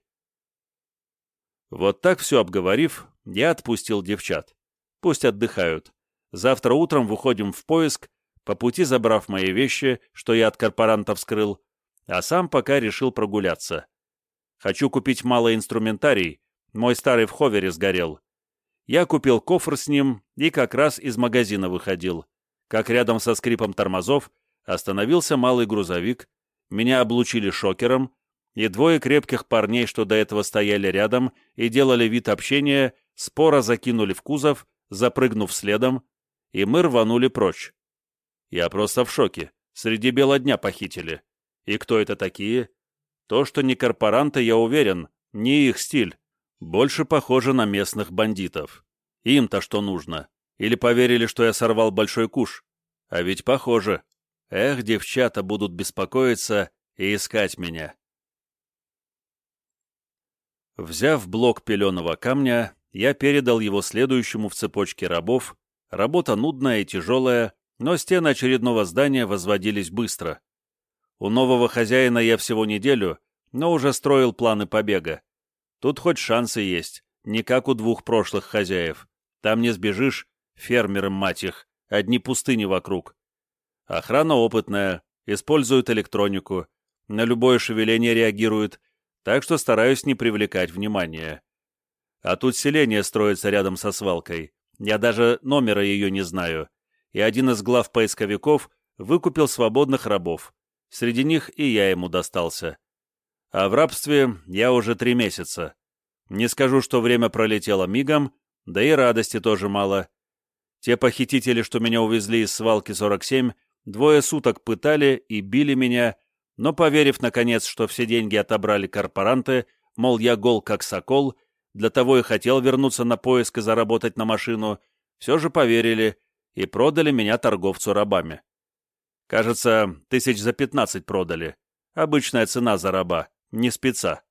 Вот так все обговорив, я отпустил девчат. Пусть отдыхают. Завтра утром выходим в поиск, по пути забрав мои вещи, что я от корпорантов скрыл, а сам пока решил прогуляться. Хочу купить малый инструментарий, мой старый в ховере сгорел. Я купил кофр с ним и как раз из магазина выходил. Как рядом со скрипом тормозов Остановился малый грузовик, меня облучили шокером, и двое крепких парней, что до этого стояли рядом и делали вид общения, споро закинули в кузов, запрыгнув следом, и мы рванули прочь. Я просто в шоке. Среди бела дня похитили. И кто это такие? То, что не корпоранты, я уверен, не их стиль. Больше похоже на местных бандитов. Им-то что нужно? Или поверили, что я сорвал большой куш? А ведь похоже. Эх, девчата будут беспокоиться и искать меня. Взяв блок пеленого камня, я передал его следующему в цепочке рабов. Работа нудная и тяжелая, но стены очередного здания возводились быстро. У нового хозяина я всего неделю, но уже строил планы побега. Тут хоть шансы есть, не как у двух прошлых хозяев. Там не сбежишь, фермеры, мать их, одни пустыни вокруг. Охрана опытная, использует электронику, на любое шевеление реагирует, так что стараюсь не привлекать внимания. А тут селение строится рядом со свалкой. Я даже номера ее не знаю. И один из глав поисковиков выкупил свободных рабов. Среди них и я ему достался. А в рабстве я уже три месяца. Не скажу, что время пролетело мигом, да и радости тоже мало. Те похитители, что меня увезли из свалки сорок семь, двое суток пытали и били меня, но, поверив, наконец, что все деньги отобрали корпоранты, мол, я гол как сокол, для того и хотел вернуться на поиск и заработать на машину, все же поверили и продали меня торговцу рабами. Кажется, тысяч за пятнадцать продали. Обычная цена за раба, не спеца.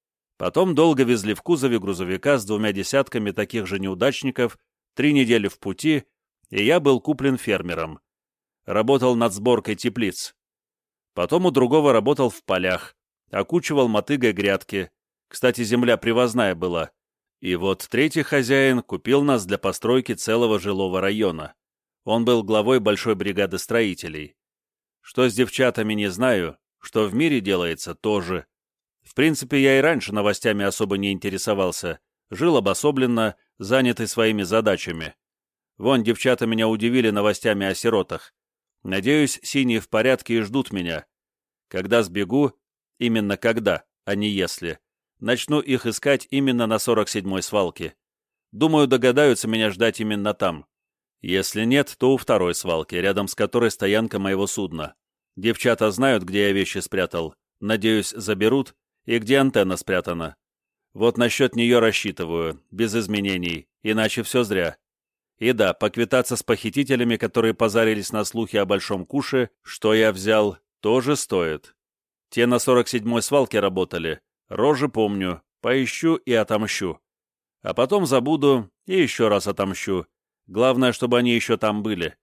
Потом долго везли в кузове грузовика с двумя десятками таких же неудачников, три недели в пути, и я был куплен фермером. Работал над сборкой теплиц. Потом у другого работал в полях, окучивал мотыгой грядки. Кстати, земля привозная была. И вот третий хозяин купил нас для постройки целого жилого района. Он был главой большой бригады строителей. Что с девчатами не знаю, что в мире делается тоже. В принципе, я и раньше новостями особо не интересовался. Жил обособленно, занятый своими задачами. Вон, девчата меня удивили новостями о сиротах. Надеюсь, синие в порядке и ждут меня. Когда сбегу, именно когда, а не если, начну их искать именно на сорок седьмой свалке. Думаю, догадаются меня ждать именно там. Если нет, то у второй свалки, рядом с которой стоянка моего судна. Девчата знают, где я вещи спрятал. Надеюсь, заберут, и где антенна спрятана. Вот насчет нее рассчитываю, без изменений, иначе все зря. И да, поквитаться с похитителями, которые позарились на слухи о большом куше, что я взял, тоже стоит. Те на сорок седьмой свалке работали, рожи помню, поищу и отомщу. А потом забуду и еще раз отомщу. Главное, чтобы они еще там были.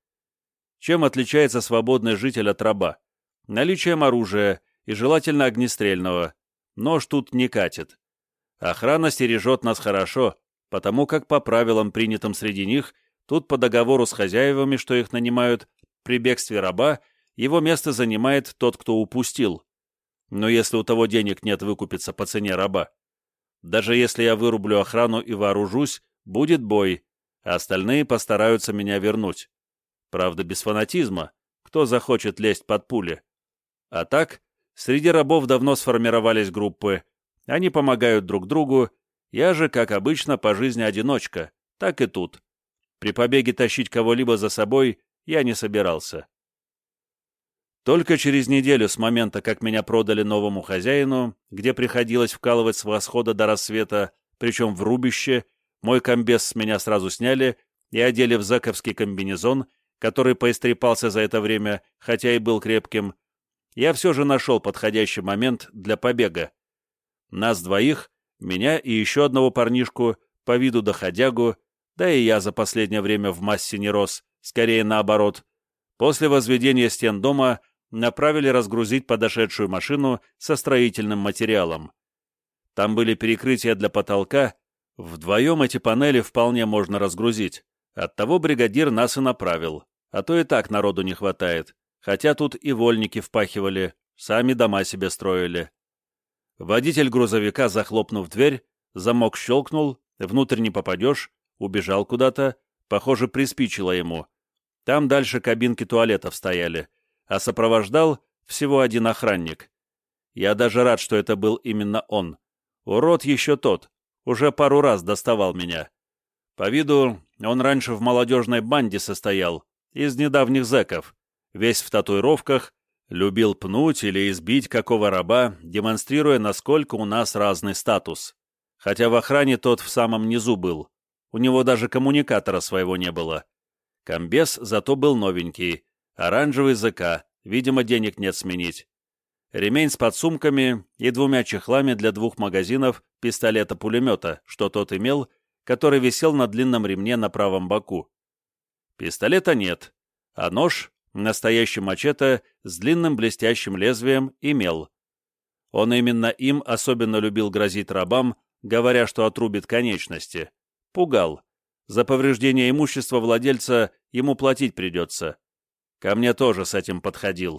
Чем отличается свободный житель от раба? Наличием оружия и желательно огнестрельного. Нож тут не катит. Охрана стережет нас хорошо, потому как по правилам, принятым среди них, тут по договору с хозяевами, что их нанимают, при бегстве раба, его место занимает тот, кто упустил. Но если у того денег нет выкупиться по цене раба. Даже если я вырублю охрану и вооружусь, будет бой, а остальные постараются меня вернуть. Правда, без фанатизма, кто захочет лезть под пули. А так, среди рабов давно сформировались группы, они помогают друг другу, я же, как обычно, по жизни одиночка, так и тут. При побеге тащить кого-либо за собой я не собирался. Только через неделю с момента, как меня продали новому хозяину, где приходилось вкалывать с восхода до рассвета, причем в рубище, мой комбез с меня сразу сняли и одели в зэковский комбинезон, который поистрепался за это время, хотя и был крепким, я все же нашел подходящий момент для побега. Нас двоих, меня и еще одного парнишку, по виду доходягу, да и я за последнее время в массе не рос, скорее наоборот, после возведения стен дома направили разгрузить подошедшую машину со строительным материалом. Там были перекрытия для потолка, вдвоем эти панели вполне можно разгрузить. Оттого бригадир нас и направил, а то и так народу не хватает, хотя тут и вольники впахивали, сами дома себе строили. Водитель грузовика, захлопнув дверь, замок щелкнул, внутрь не попадешь, убежал куда-то, похоже, приспичило ему. Там дальше кабинки туалетов стояли. а сопровождал всего один охранник. Я даже рад, что это был именно он. Урод еще тот, уже пару раз доставал меня. По виду он раньше в молодежной банде состоял, из недавних зэков, весь в татуировках, любил пнуть или избить какого раба, демонстрируя, насколько у нас разный статус. Хотя в охране тот в самом низу был. У него даже коммуникатора своего не было. Комбез зато был новенький, оранжевый ЗК, видимо, денег нет сменить. Ремень с подсумками и двумя чехлами для двух магазинов пистолета-пулемета, что тот имел, который висел на длинном ремне на правом боку. Пистолета нет, а нож, настоящий мачете, с длинным блестящим лезвием, имел. Он именно им особенно любил грозить рабам, говоря, что отрубит конечности. Пугал. За повреждение имущества владельца ему платить придется. Ко мне тоже с этим подходил.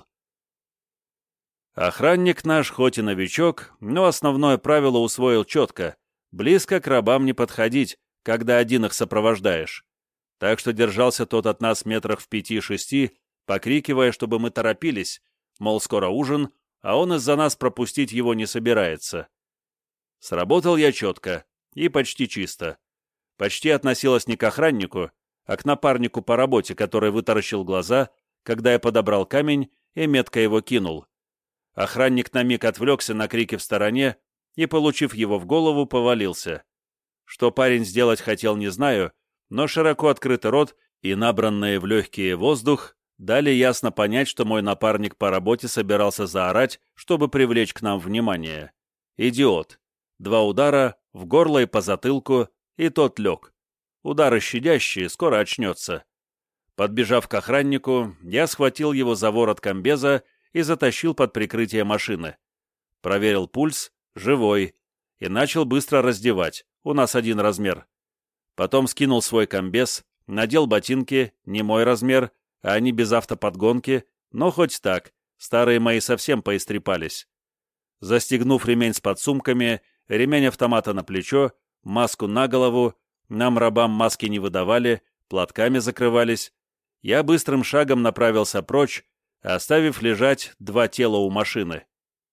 Охранник наш, хоть и новичок, но основное правило усвоил четко. Близко к рабам не подходить, когда один их сопровождаешь. Так что держался тот от нас метрах в пяти-шести, покрикивая, чтобы мы торопились, мол, скоро ужин, а он из-за нас пропустить его не собирается. Сработал я четко и почти чисто. Почти относилось не к охраннику, а к напарнику по работе, который вытаращил глаза, когда я подобрал камень и метко его кинул. Охранник на миг отвлекся на крики в стороне и, получив его в голову, повалился. Что парень сделать хотел, не знаю, но широко открытый рот и набранные в легкие воздух дали ясно понять, что мой напарник по работе собирался заорать, чтобы привлечь к нам внимание. Идиот. Два удара, в горло и по затылку, и тот лег. Удары щадящие, скоро очнется. Подбежав к охраннику, я схватил его за ворот комбеза и затащил под прикрытие машины. Проверил пульс, живой, и начал быстро раздевать, у нас один размер. Потом скинул свой комбез, надел ботинки, не мой размер, а они без автоподгонки, но хоть так, старые мои совсем поистрепались. Застегнув ремень с подсумками, ремень автомата на плечо, маску на голову, нам, рабам, маски не выдавали, платками закрывались, я быстрым шагом направился прочь, оставив лежать два тела у машины.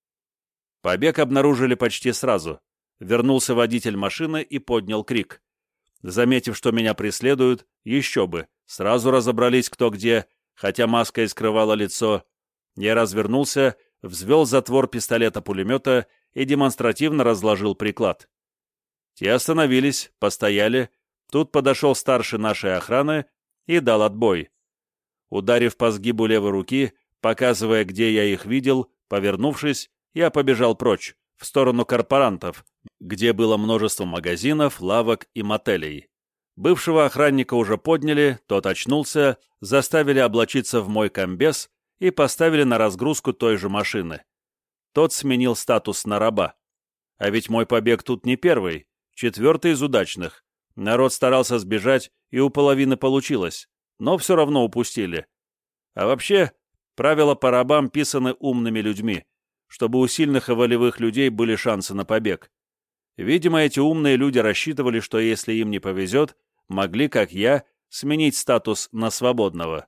Побег обнаружили почти сразу. Вернулся водитель машины и поднял крик. Заметив, что меня преследуют, еще бы, сразу разобрались кто где, хотя маска и скрывала лицо. Я развернулся, взвел затвор пистолета-пулемета и демонстративно разложил приклад. Те остановились, постояли, тут подошел старший нашей охраны и дал отбой. Ударив по сгибу левой руки, показывая, где я их видел, повернувшись, я побежал прочь, в сторону корпорантов, где было множество магазинов, лавок и мотелей. Бывшего охранника уже подняли, тот очнулся, заставили облачиться в мой комбез и поставили на разгрузку той же машины. Тот сменил статус на раба. А ведь мой побег тут не первый, четвертый из удачных. Народ старался сбежать, и у половины получилось, но все равно упустили. А вообще, правила по рабам писаны умными людьми, чтобы у сильных и волевых людей были шансы на побег. Видимо, эти умные люди рассчитывали, что если им не повезет, могли, как я, сменить статус на свободного.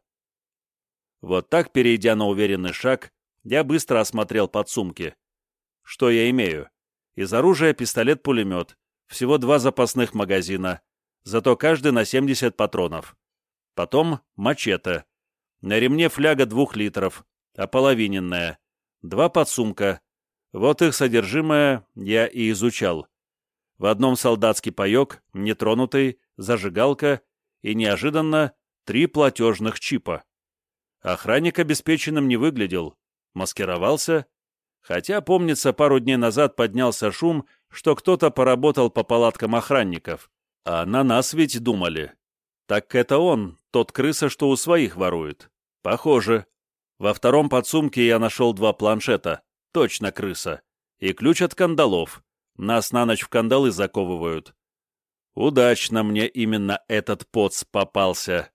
Вот так, перейдя на уверенный шаг, я быстро осмотрел подсумки. Что я имею? Из оружия пистолет-пулемет, всего два запасных магазина, зато каждый на семьдесят патронов. Потом мачете. На ремне фляга двух литров, ополовиненная. Два подсумка. Вот их содержимое я и изучал. В одном солдатский паек, нетронутый, зажигалка и, неожиданно, три платежных чипа. Охранник обеспеченным не выглядел. Маскировался. Хотя, помнится, пару дней назад поднялся шум, что кто-то поработал по палаткам охранников. А на нас ведь думали. Так это он, тот крыса, что у своих ворует. Похоже. Во втором подсумке я нашел два планшета. Точно крыса. И ключ от кандалов. Нас на ночь в кандалы заковывают. Удачно мне именно этот поц попался.